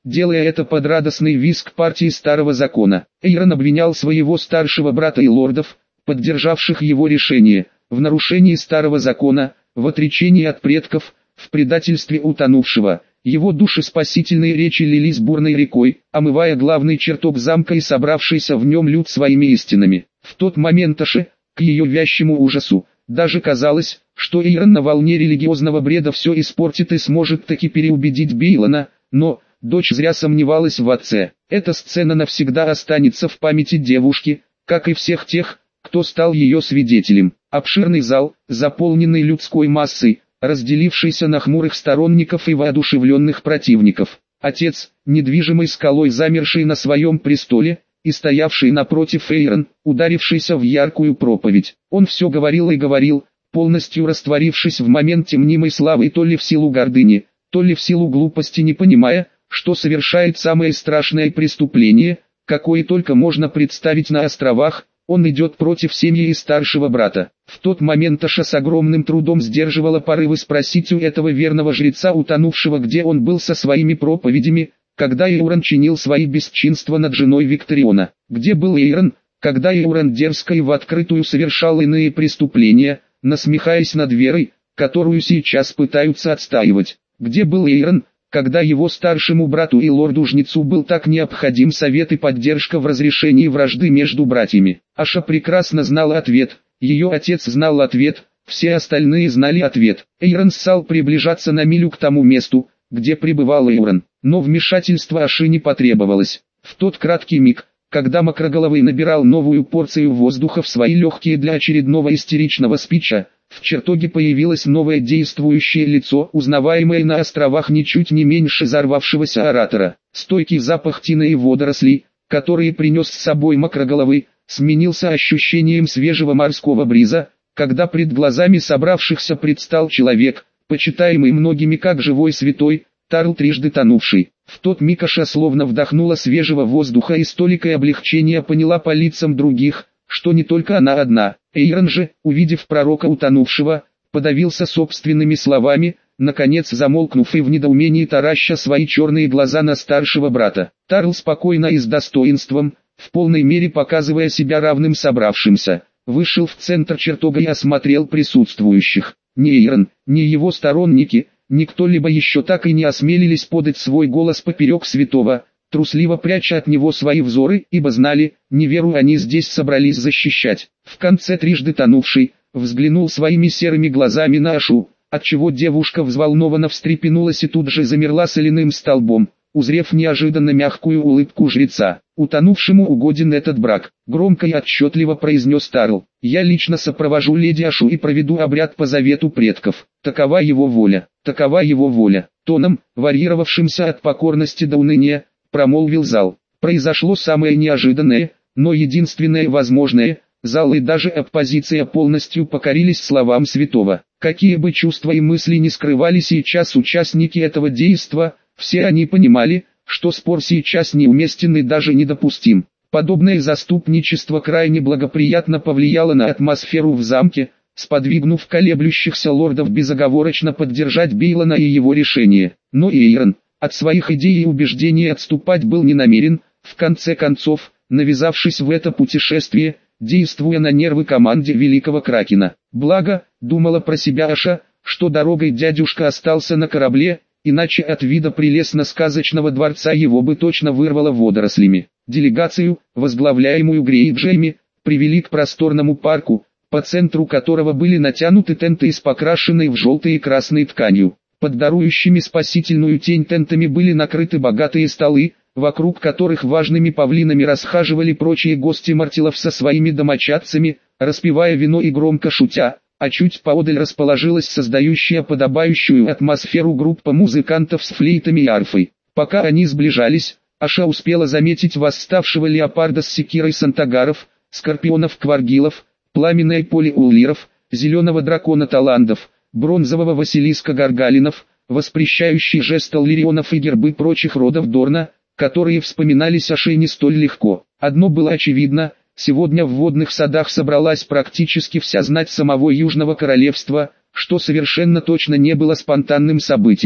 делая это под радостный визг партии Старого Закона. Эйрон обвинял своего старшего брата и лордов, поддержавших его решение, в нарушении Старого Закона, в отречении от предков, в предательстве утонувшего. Его душеспасительные речи лились бурной рекой, омывая главный чертог замка и собравшийся в нем люд своими истинами. В тот момент Аше, к ее вящему ужасу, даже казалось, что Эйрон на волне религиозного бреда все испортит и сможет таки переубедить Бейлона, но дочь зря сомневалась в отце. Эта сцена навсегда останется в памяти девушки, как и всех тех, кто стал ее свидетелем. Обширный зал, заполненный людской массой, разделившийся на хмурых сторонников и воодушевленных противников. Отец, недвижимой скалой замерший на своем престоле, и стоявший напротив Эйрон, ударившийся в яркую проповедь. Он все говорил и говорил, полностью растворившись в моменте мнимой славы то ли в силу гордыни, то ли в силу глупости, не понимая, что совершает самое страшное преступление, какое только можно представить на островах. Он идет против семьи и старшего брата. В тот момент Аша с огромным трудом сдерживала порывы спросить у этого верного жреца утонувшего, где он был со своими проповедями, когда Эйрон чинил свои бесчинства над женой Викториона. Где был Эйрон, когда Эйрон дерзко и в открытую совершал иные преступления, насмехаясь над верой, которую сейчас пытаются отстаивать? Где был Эйрон, когда его старшему брату и лорду-жнецу был так необходим совет и поддержка в разрешении вражды между братьями? Аша прекрасно знала ответ, ее отец знал ответ, все остальные знали ответ. Эйрон стал приближаться на милю к тому месту, где пребывал Эйрон, но вмешательство Аши не потребовалось. В тот краткий миг, когда Мокроголовый набирал новую порцию воздуха в свои легкие для очередного истеричного спича, в чертоге появилось новое действующее лицо, узнаваемое на островах ничуть не меньше взорвавшегося оратора. Стойкий запах тины и водорослей, который принес с собой Мокроголовый, сменился ощущением свежего морского бриза, когда пред глазами собравшихся предстал человек, почитаемый многими как живой святой, Тарл, трижды тонувший. В тот миг Аша словно вдохнула свежего воздуха и с толикой облегчения поняла по лицам других, что не только она одна. Эйрон же, увидев пророка утонувшего, подавился собственными словами, наконец замолкнув и в недоумении тараща свои черные глаза на старшего брата. Тарл спокойно и с достоинством, в полной мере показывая себя равным собравшимся, вышел в центр чертога и осмотрел присутствующих. Ни Эйрон, ни его сторонники, ни кто-либо еще так и не осмелились подать свой голос поперек святого, трусливо пряча от него свои взоры, ибо знали, не веру они здесь собрались защищать. В конце трижды тонувший, взглянул своими серыми глазами на Ашу, отчего девушка взволнованно встрепенулась и тут же замерла соляным столбом, узрев неожиданно мягкую улыбку жреца. «Утонувшему угоден этот брак», — громко и отчетливо произнес Тарл. «Я лично сопровожу леди Ашу и проведу обряд по завету предков. Такова его воля, такова его воля». Тоном, варьировавшимся от покорности до уныния, промолвил зал. Произошло самое неожиданное, но единственное возможное. Зал и даже оппозиция полностью покорились словам святого. Какие бы чувства и мысли не скрывали сейчас участники этого действа, все они понимали, что спор сейчас неуместен и даже недопустим. Подобное заступничество крайне благоприятно повлияло на атмосферу в замке, сподвигнув колеблющихся лордов безоговорочно поддержать Бейлона и его решение. Но и Эйрон от своих идей и убеждений отступать был не намерен, в конце концов, навязавшись в это путешествие, действуя на нервы команде Великого Кракена. Благо, думала про себя Аша, что дорогой дядюшка остался на корабле, иначе от вида прелестно-сказочного дворца его бы точно вырвало водорослями. Делегацию, возглавляемую Грейджейми, привели к просторному парку, по центру которого были натянуты тенты из покрашенной в желтый и красной тканью. Под дарующими спасительную тень тентами были накрыты богатые столы, вокруг которых важными павлинами расхаживали прочие гости Мартилов со своими домочадцами, распивая вино и громко шутя, а чуть поодаль расположилась создающая подобающую атмосферу группа музыкантов с флейтами и арфой. Пока они сближались, Аша успела заметить восставшего леопарда с секирой сантагаров, скорпионов-кваргилов, пламенное поле уллиров, зеленого дракона таландов, бронзового василиска гаргалинов, воспрещающий жест аллирионов и гербы прочих родов Дорна, которые вспоминались Аше не столь легко. Одно было очевидно: сегодня в водных садах собралась практически вся знать самого Южного Королевства, что совершенно точно не было спонтанным событием.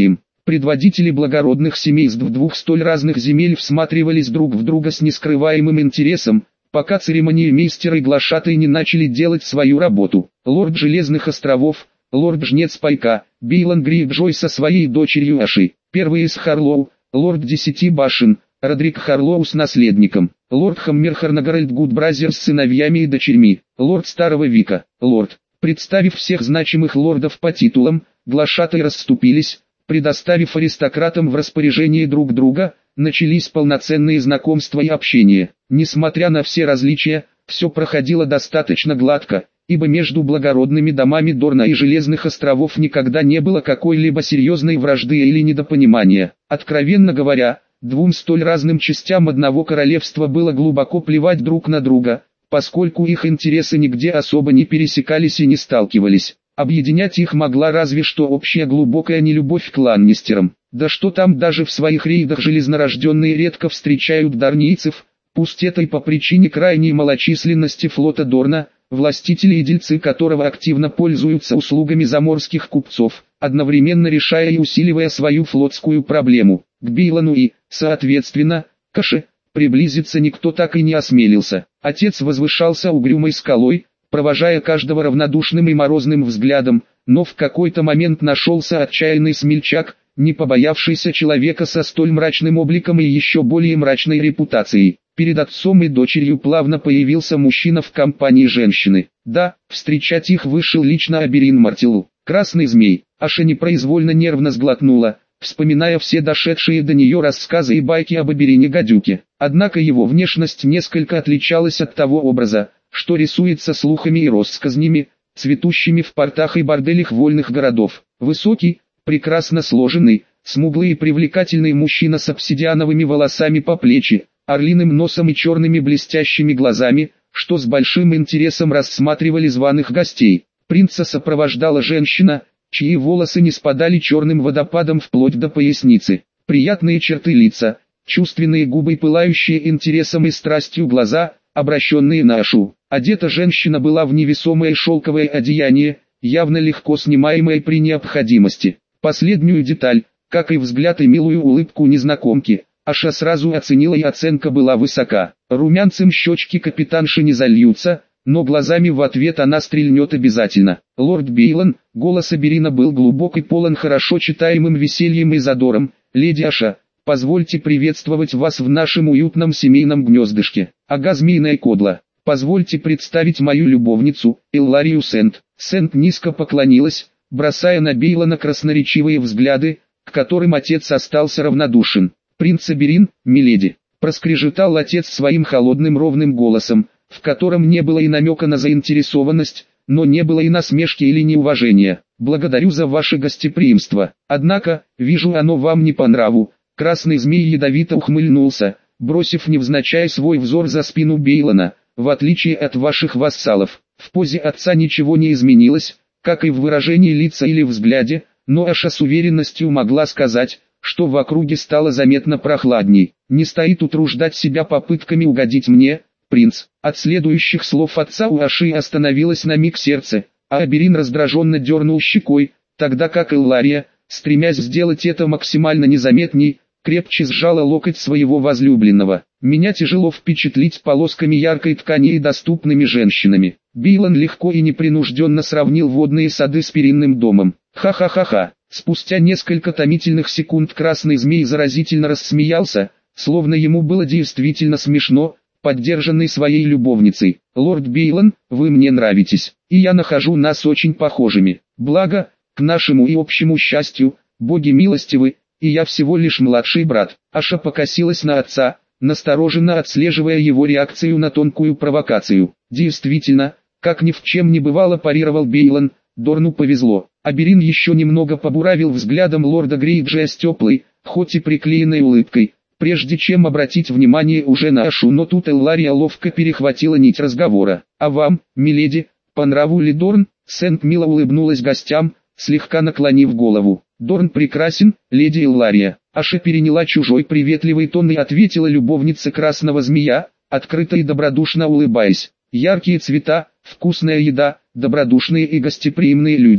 Предводители благородных семейств двух столь разных земель всматривались друг в друга с нескрываемым интересом, пока церемониймейстер и глашатай не начали делать свою работу. Лорд Железных островов, лорд-жнец Пайка, Бейлон Грейджой со своей дочерью Аши, первый из Харлоу, лорд Десяти Башен, Родрик Харлоу с наследником, лорд Хаммерхарнагаральд Гудбразер с сыновьями и дочерьми, лорд Старого Вика, лорд. Представив всех значимых лордов по титулам, глашатай расступились, предоставив аристократам в распоряжении друг друга, начались полноценные знакомства и общение. Несмотря на все различия, все проходило достаточно гладко, ибо между благородными домами Дорна и Железных островов никогда не было какой-либо серьезной вражды или недопонимания. Откровенно говоря, двум столь разным частям одного королевства было глубоко плевать друг на друга, поскольку их интересы нигде особо не пересекались и не сталкивались. Объединять их могла разве что общая глубокая нелюбовь к ланнистерам. Да что там, даже в своих рейдах железнорожденные редко встречают дарнийцев, пусть это и по причине крайней малочисленности флота Дорна, властители и дельцы которого активно пользуются услугами заморских купцов, одновременно решая и усиливая свою флотскую проблему. К Бейлону и, соответственно, к Аше, приблизиться никто так и не осмелился. Отец возвышался угрюмой скалой, провожая каждого равнодушным и морозным взглядом, но в какой-то момент нашелся отчаянный смельчак, не побоявшийся человека со столь мрачным обликом и еще более мрачной репутацией. Перед отцом и дочерью плавно появился мужчина в компании женщины. Да, встречать их вышел лично Аберин Мартилу. Красный змей. Аша непроизвольно нервно сглотнула, вспоминая все дошедшие до нее рассказы и байки об Аберине Гадюке. Однако его внешность несколько отличалась от того образа, что рисуется слухами и россказнями, цветущими в портах и борделях вольных городов. Высокий, прекрасно сложенный, смуглый и привлекательный мужчина с обсидиановыми волосами по плечи, орлиным носом и черными блестящими глазами, что с большим интересом рассматривали званых гостей. Принца сопровождала женщина, чьи волосы не спадали черным водопадом вплоть до поясницы. Приятные черты лица, чувственные губы, пылающие интересом и страстью глаза, обращенные на Ашу. Одета женщина была в невесомое шелковое одеяние, явно легко снимаемое при необходимости. Последнюю деталь, как и взгляд и милую улыбку незнакомки, Аша сразу оценила, и оценка была высока. Румянцем щечки капитанши не зальются, но глазами в ответ она стрельнет обязательно. Лорд Бейлон, голос Аберина был глубок и полон хорошо читаемым весельем и задором. «Леди Аша, позвольте приветствовать вас в нашем уютном семейном гнездышке. Ага, змеиная кодла. Позвольте представить мою любовницу, Илларию Сент». Сент низко поклонилась, бросая на Бейлона красноречивые взгляды, к которым отец остался равнодушен. «Принц Аберин, миледи», — проскрежетал отец своим холодным ровным голосом, в котором не было и намека на заинтересованность, но не было и насмешки или неуважения. «Благодарю за ваше гостеприимство. Однако, вижу, оно вам не по нраву». Красный змей ядовито ухмыльнулся, бросив невзначай свой взор за спину Бейлона. «В отличие от ваших вассалов, в позе отца ничего не изменилось, как и в выражении лица или взгляде, но Аша с уверенностью могла сказать, что в округе стало заметно прохладней. Не стоит утруждать себя попытками угодить мне, принц». От следующих слов отца у Аши остановилось на миг сердце, а Аберин раздраженно дернул щекой, тогда как Иллария, стремясь сделать это максимально незаметней, крепче сжала локоть своего возлюбленного. «Меня тяжело впечатлить полосками яркой ткани и доступными женщинами». Бейлон легко и непринужденно сравнил водные сады с перинным домом. Ха-ха-ха-ха. Спустя несколько томительных секунд красный змей заразительно рассмеялся, словно ему было действительно смешно, поддержанный своей любовницей. «Лорд Бейлон, вы мне нравитесь, и я нахожу нас очень похожими. Благо, к нашему и общему счастью, боги милостивы, и я всего лишь младший брат». Аша покосилась на отца, настороженно отслеживая его реакцию на тонкую провокацию. «Действительно, как ни в чем не бывало», парировал Бейлон, «Дорну повезло». Аберин еще немного побуравил взглядом лорда Грейджа с теплой, хоть и приклеенной улыбкой, прежде чем обратить внимание уже на Ашу, но тут Иллария ловко перехватила нить разговора. «А вам, миледи, по нраву ли Дорн?» Сент мило улыбнулась гостям, слегка наклонив голову. «Дорн прекрасен, леди Иллария». Аша переняла чужой приветливый тон и ответила любовнице красного змея, открыто и добродушно улыбаясь. «Яркие цвета, вкусная еда, добродушные и гостеприимные люди.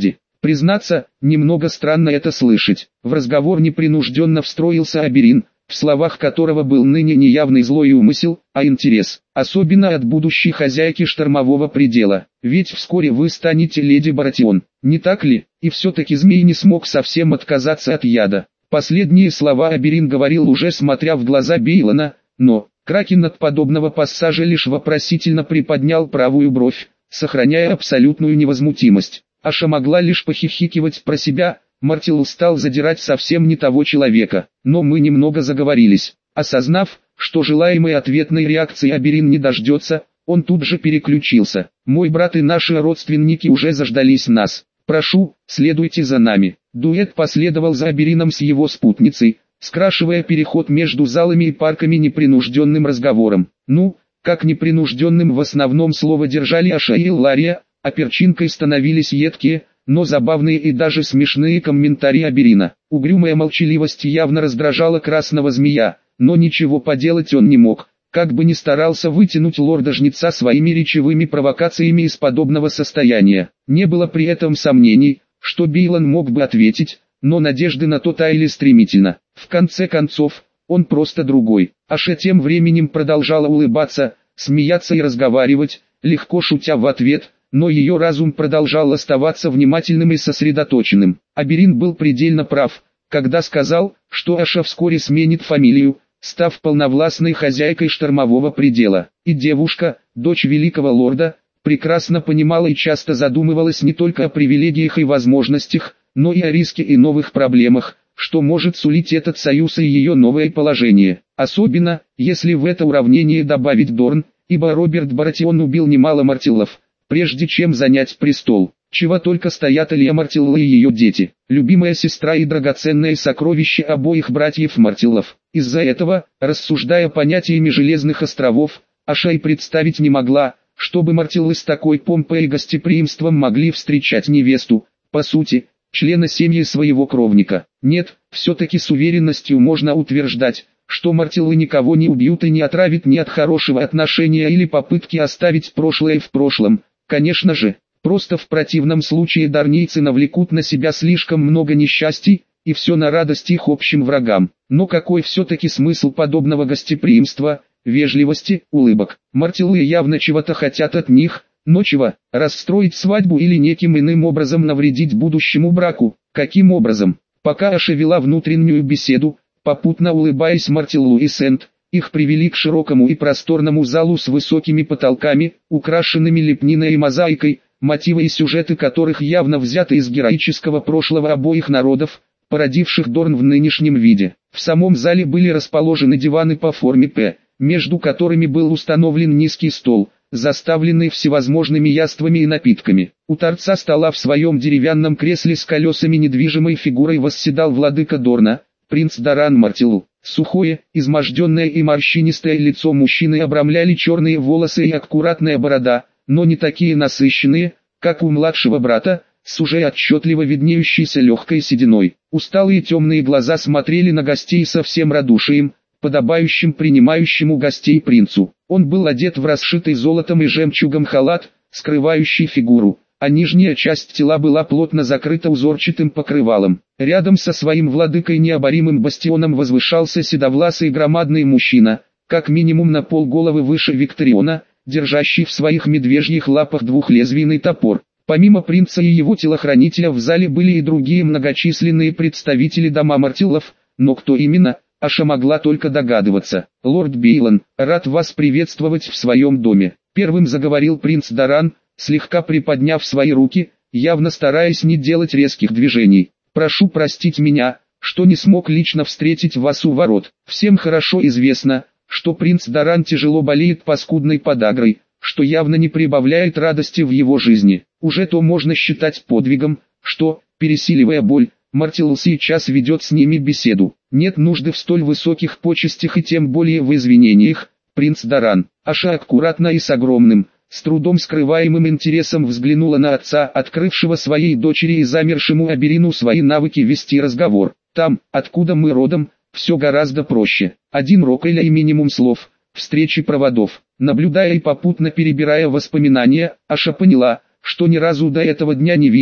Признаться, немного странно это слышать. В разговор непринужденно встроился Аберин, в словах которого был ныне не явный злой умысел, а интерес. Особенно от будущей хозяйки штормового предела. Ведь вскоре вы станете леди Баратион, не так ли? И все-таки змей не смог совсем отказаться от яда. Последние слова Аберин говорил уже смотря в глаза Бейлона, но Кракен от подобного пассажа лишь вопросительно приподнял правую бровь, сохраняя абсолютную невозмутимость. Аша могла лишь похихикивать про себя. Мартил стал задирать совсем не того человека, но мы немного заговорились. Осознав, что желаемой ответной реакции Аберин не дождется, он тут же переключился. «Мой брат и наши родственники уже заждались нас. Прошу, следуйте за нами». Дуэт последовал за Аберином с его спутницей, скрашивая переход между залами и парками непринужденным разговором. Ну, как непринужденным в основном слово держали Аша и Лария, а перчинкой становились едкие, но забавные и даже смешные комментарии Аберина. Угрюмая молчаливость явно раздражала красного змея, но ничего поделать он не мог, как бы ни старался вытянуть лорда-жнеца своими речевыми провокациями из подобного состояния. Не было при этом сомнений, что Бейлон мог бы ответить, но надежды на то таяли стремительно. В конце концов, он просто другой. Аша тем временем продолжала улыбаться, смеяться и разговаривать, легко шутя в ответ, но ее разум продолжал оставаться внимательным и сосредоточенным. Аберин был предельно прав, когда сказал, что Аша вскоре сменит фамилию, став полновластной хозяйкой штормового предела. И девушка, дочь великого лорда, прекрасно понимала и часто задумывалась не только о привилегиях и возможностях, но и о риске и новых проблемах, что может сулить этот союз и ее новое положение. Особенно, если в это уравнение добавить Дорн, ибо Роберт Баратион убил немало Мартиллов, прежде чем занять престол. Чего только стоят Элия Мартилла и ее дети, любимая сестра и драгоценное сокровище обоих братьев Мартиллов. Из-за этого, рассуждая понятиями Железных островов, Аша и представить не могла, чтобы Мартиллы с такой помпой и гостеприимством могли встречать невесту, по сути, члена семьи своего кровника. Нет, все-таки с уверенностью можно утверждать, что Мартиллы никого не убьют и не отравят ни от хорошего отношения или попытки оставить прошлое в прошлом. Конечно же, просто в противном случае дарнийцы навлекут на себя слишком много несчастий, и все на радость их общим врагам. Но какой все-таки смысл подобного гостеприимства, вежливости, улыбок? Мартиллы явно чего-то хотят от них, но чего? Расстроить свадьбу или неким иным образом навредить будущему браку? Каким образом? Пока Аша вела внутреннюю беседу, попутно улыбаясь Мартиллу и Сент, их привели к широкому и просторному залу с высокими потолками, украшенными лепниной и мозаикой, мотивы и сюжеты которых явно взяты из героического прошлого обоих народов, породивших Дорн в нынешнем виде. В самом зале были расположены диваны по форме П, между которыми был установлен низкий стол, заставленный всевозможными яствами и напитками. У торца стола в своем деревянном кресле с колесами недвижимой фигурой восседал владыка Дорна, принц Даран Мартилл. Сухое, изможденное и морщинистое лицо мужчины обрамляли черные волосы и аккуратная борода, но не такие насыщенные, как у младшего брата, с уже отчетливо виднеющейся легкой сединой. Усталые темные глаза смотрели на гостей со всем радушием, подобающим принимающему гостей принцу. Он был одет в расшитый золотом и жемчугом халат, скрывающий фигуру, а нижняя часть тела была плотно закрыта узорчатым покрывалом. Рядом со своим владыкой необоримым бастионом возвышался седовласый громадный мужчина, как минимум на полголовы выше Викториона, держащий в своих медвежьих лапах двухлезвийный топор. Помимо принца и его телохранителя в зале были и другие многочисленные представители дома Мартиллов, но кто именно, Аша могла только догадываться. «Лорд Бейлон, рад вас приветствовать в своем доме», — первым заговорил принц Даран, слегка приподняв свои руки, явно стараясь не делать резких движений. «Прошу простить меня, что не смог лично встретить вас у ворот. Всем хорошо известно, что принц Даран тяжело болеет паскудной подагрой, что явно не прибавляет радости в его жизни. Уже то можно считать подвигом, что, пересиливая боль, Мартилл сейчас ведет с ними беседу. Нет нужды в столь высоких почестях и тем более в извинениях, принц Даран». Аша аккуратно и с огромным, с трудом скрываемым интересом взглянула на отца, открывшего своей дочери и замершему Аберину свои навыки вести разговор. «Там, откуда мы родом, все гораздо проще. Один роколя и минимум слов, встречи проводов». Наблюдая и попутно перебирая воспоминания, Аша поняла, что ни разу до этого дня не видела,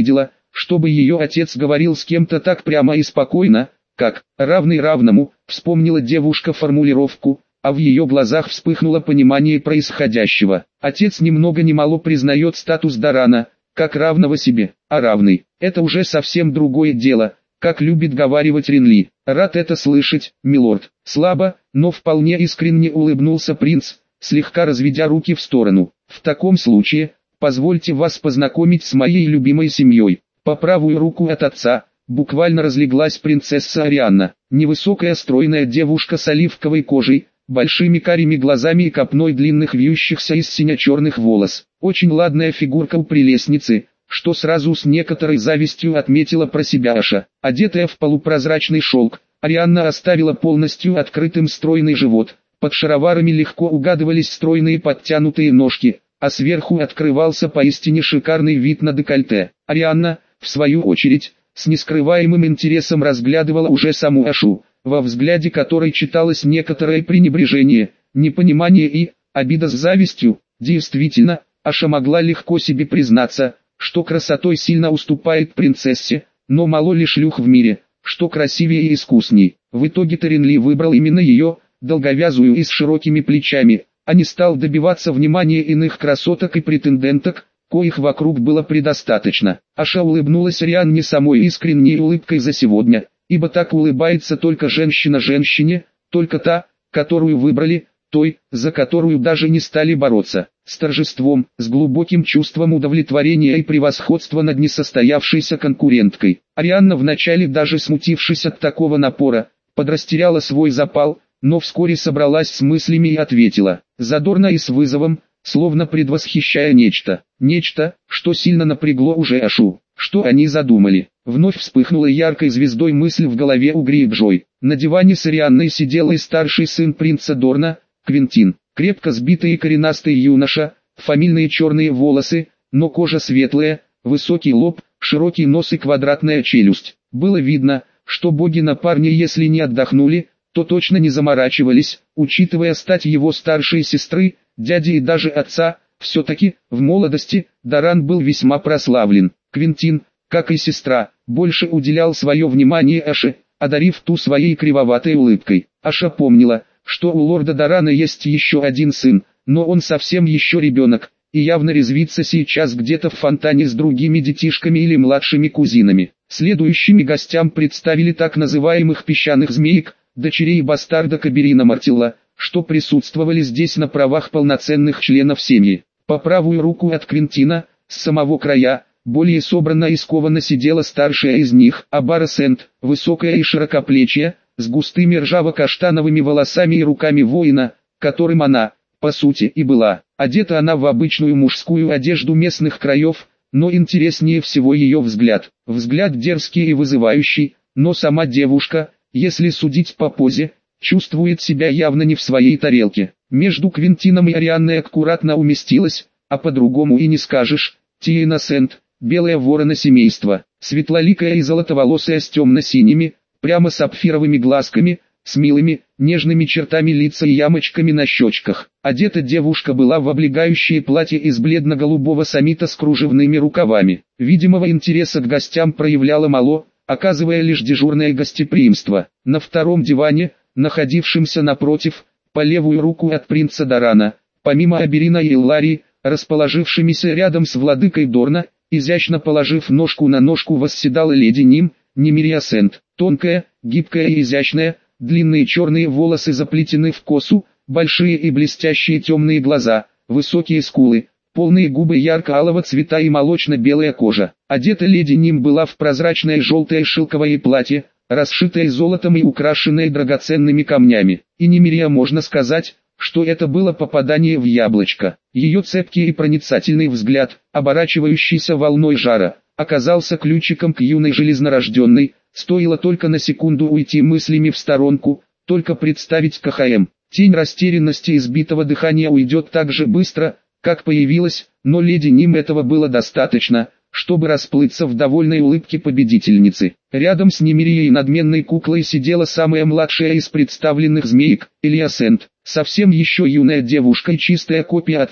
чтобы ее отец говорил с кем-то так прямо и спокойно, как «равный равному», вспомнила девушка формулировку, а в ее глазах вспыхнуло понимание происходящего. Отец ни много ни мало признает статус Дарана, как равного себе, а равный – это уже совсем другое дело, как любит говаривать Ренли. Рад это слышать, милорд. Слабо, но вполне искренне улыбнулся принц, слегка разведя руки в сторону. В таком случае, позвольте вас познакомить с моей любимой семьей. По правую руку от отца буквально разлеглась принцесса Арианна, невысокая стройная девушка с оливковой кожей, большими карими глазами и копной длинных вьющихся из сине-черных волос. Очень ладная фигурка у прелестницы, что сразу с некоторой завистью отметила про себя Аша. Одетая в полупрозрачный шелк, Арианна оставила полностью открытым стройный живот, под шароварами легко угадывались стройные подтянутые ножки, а сверху открывался поистине шикарный вид на декольте. Арианна, в свою очередь, с нескрываемым интересом разглядывала уже саму Ашу, во взгляде которой читалось некоторое пренебрежение, непонимание и обида с завистью. Действительно, Аша могла легко себе признаться, что красотой сильно уступает принцессе, но мало ли шлюх в мире, что красивее и искусней. В итоге Ренли выбрал именно ее, долговязую и с широкими плечами, а не стал добиваться внимания иных красоток и претенденток, коих вокруг было предостаточно. Аша улыбнулась Арианне самой искренней улыбкой за сегодня, ибо так улыбается только женщина женщине, только та, которую выбрали, той, за которую даже не стали бороться. С торжеством, с глубоким чувством удовлетворения и превосходства над несостоявшейся конкуренткой. Арианна, вначале даже смутившись от такого напора, подрастеряла свой запал, но вскоре собралась с мыслями и ответила, задорно и с вызовом, словно предвосхищая нечто. Нечто, что сильно напрягло уже Ашу. Что они задумали? Вновь вспыхнула яркой звездой мысль в голове у Грейджой. На диване с Арианной сидел и старший сын принца Дорна, Квентин. Крепко сбитый и коренастый юноша, фамильные черные волосы, но кожа светлая, высокий лоб, широкий нос и квадратная челюсть. Было видно, что боги на парня если не отдохнули, то точно не заморачивались, учитывая стать его старшей сестры, дяди и даже отца. Все-таки, в молодости, Даран был весьма прославлен. Квентин, как и сестра, больше уделял свое внимание Аше, одарив ту своей кривоватой улыбкой. Аша помнила, что у лорда Дарана есть еще один сын, но он совсем еще ребенок, и явно резвится сейчас где-то в фонтане с другими детишками или младшими кузинами. Следующими гостям представили так называемых песчаных змеек, дочерей бастарда Каберина Мартилла, что присутствовали здесь на правах полноценных членов семьи. По правую руку от Квентина, с самого края, более собранно и скованно сидела старшая из них, Абара Сент, высокая и широкоплечья, с густыми ржаво-каштановыми волосами и руками воина, которым она, по сути, и была. Одета она в обычную мужскую одежду местных краев, но интереснее всего ее взгляд. Взгляд дерзкий и вызывающий, но сама девушка, если судить по позе, чувствует себя явно не в своей тарелке. Между Квентином и Арианной аккуратно уместилась, а по-другому и не скажешь, Тиена Сент, белая ворона семейства, светлоликая и золотоволосая с темно-синими, прямо сапфировыми глазками, с милыми, нежными чертами лица и ямочками на щечках. Одета девушка была в облегающее платье из бледно-голубого самита с кружевными рукавами. Видимого интереса к гостям проявляла мало, оказывая лишь дежурное гостеприимство. На втором диване, находившемся напротив, по левую руку от принца Дарана, помимо Аберина и Илларии, расположившимися рядом с владыкой Дорна, изящно положив ножку на ножку, восседала леди Ним, Немирия Сент. Тонкая, гибкая и изящная, длинные черные волосы заплетены в косу, большие и блестящие темные глаза, высокие скулы, полные губы ярко-алого цвета и молочно-белая кожа. Одета леди Ним была в прозрачное желтое шелковое платье, расшитое золотом и украшенное драгоценными камнями. И Немирия, можно сказать, что это было попадание в яблочко. Ее цепкий и проницательный взгляд, оборачивающийся волной жара, оказался ключиком к юной железнорожденной. Стоило только на секунду уйти мыслями в сторонку, только представить КХМ. Тень растерянности и сбитого дыхания уйдет так же быстро, как появилась, но леди Ним этого было достаточно, чтобы расплыться в довольной улыбке победительницы. Рядом с Немирией надменной куклой сидела самая младшая из представленных змеек, Элия Сент, совсем еще юная девушка и чистая копия отца,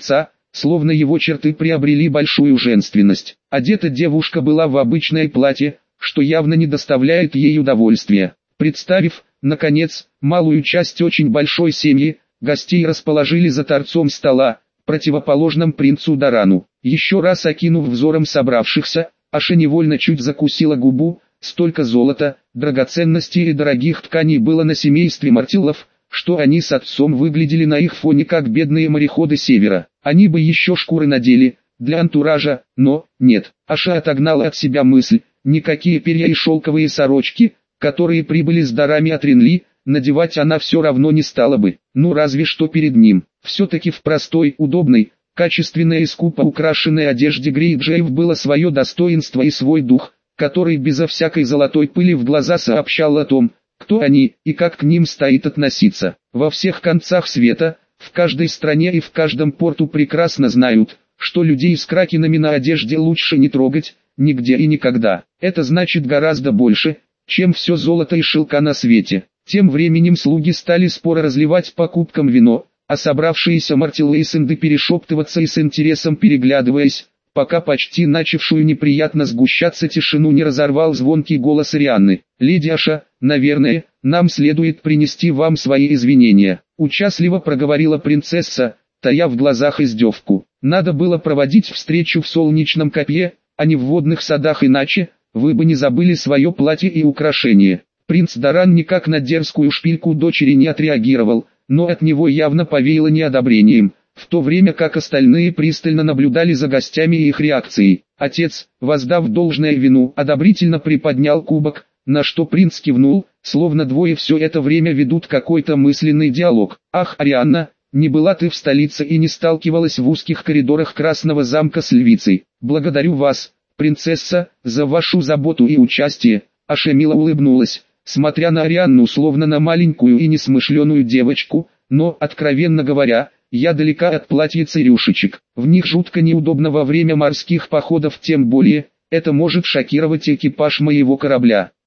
словно его черты приобрели большую женственность. Одета девушка была в обычное платье, что явно не доставляет ей удовольствия. Представив, наконец, малую часть очень большой семьи, гостей расположили за торцом стола, противоположном принцу Дарану. Еще раз окинув взором собравшихся, Аша невольно чуть закусила губу. Столько золота, драгоценностей и дорогих тканей было на семействе Мартиллов, что они с отцом выглядели на их фоне как бедные мореходы севера. Они бы еще шкуры надели, для антуража, но, нет. Аша отогнала от себя мысль, никакие перья и шелковые сорочки, которые прибыли с дарами от Ренли, надевать она все равно не стала бы, ну разве что перед ним. Все-таки в простой, удобной, качественной и скупо украшенной одежде Грейджеев было свое достоинство и свой дух, который безо всякой золотой пыли в глаза сообщал о том, кто они и как к ним стоит относиться. Во всех концах света, в каждой стране и в каждом порту прекрасно знают, что людей с кракенами на одежде лучше не трогать, нигде и никогда. Это значит гораздо больше, чем все золото и шелка на свете. Тем временем слуги стали споро разливать по кубкам вино, а собравшиеся Мартиллы и Сэнды перешептываться и с интересом переглядываясь, пока почти начавшую неприятно сгущаться тишину не разорвал звонкий голос Арианны. «Леди Аша, наверное, нам следует принести вам свои извинения», — участливо проговорила принцесса, тая в глазах издевку. «Надо было проводить встречу в солнечном копье, а не в водных садах, иначе вы бы не забыли свое платье и украшения». Принц Даран никак на дерзкую шпильку дочери не отреагировал, но от него явно повеяло неодобрением, в то время как остальные пристально наблюдали за гостями и их реакцией. Отец, воздав должное вину, одобрительно приподнял кубок, на что принц кивнул, словно двое все это время ведут какой-то мысленный диалог. «Ах, Арианна, не была ты в столице и не сталкивалась в узких коридорах Красного замка с львицей. Благодарю вас, принцесса, за вашу заботу и участие». Аша мило улыбнулась, смотря на Арианну словно на маленькую и несмышленую девочку, но, откровенно говоря, я далека от платьиц и рюшечек. В них жутко неудобно во время морских походов, тем более, это может шокировать экипаж моего корабля.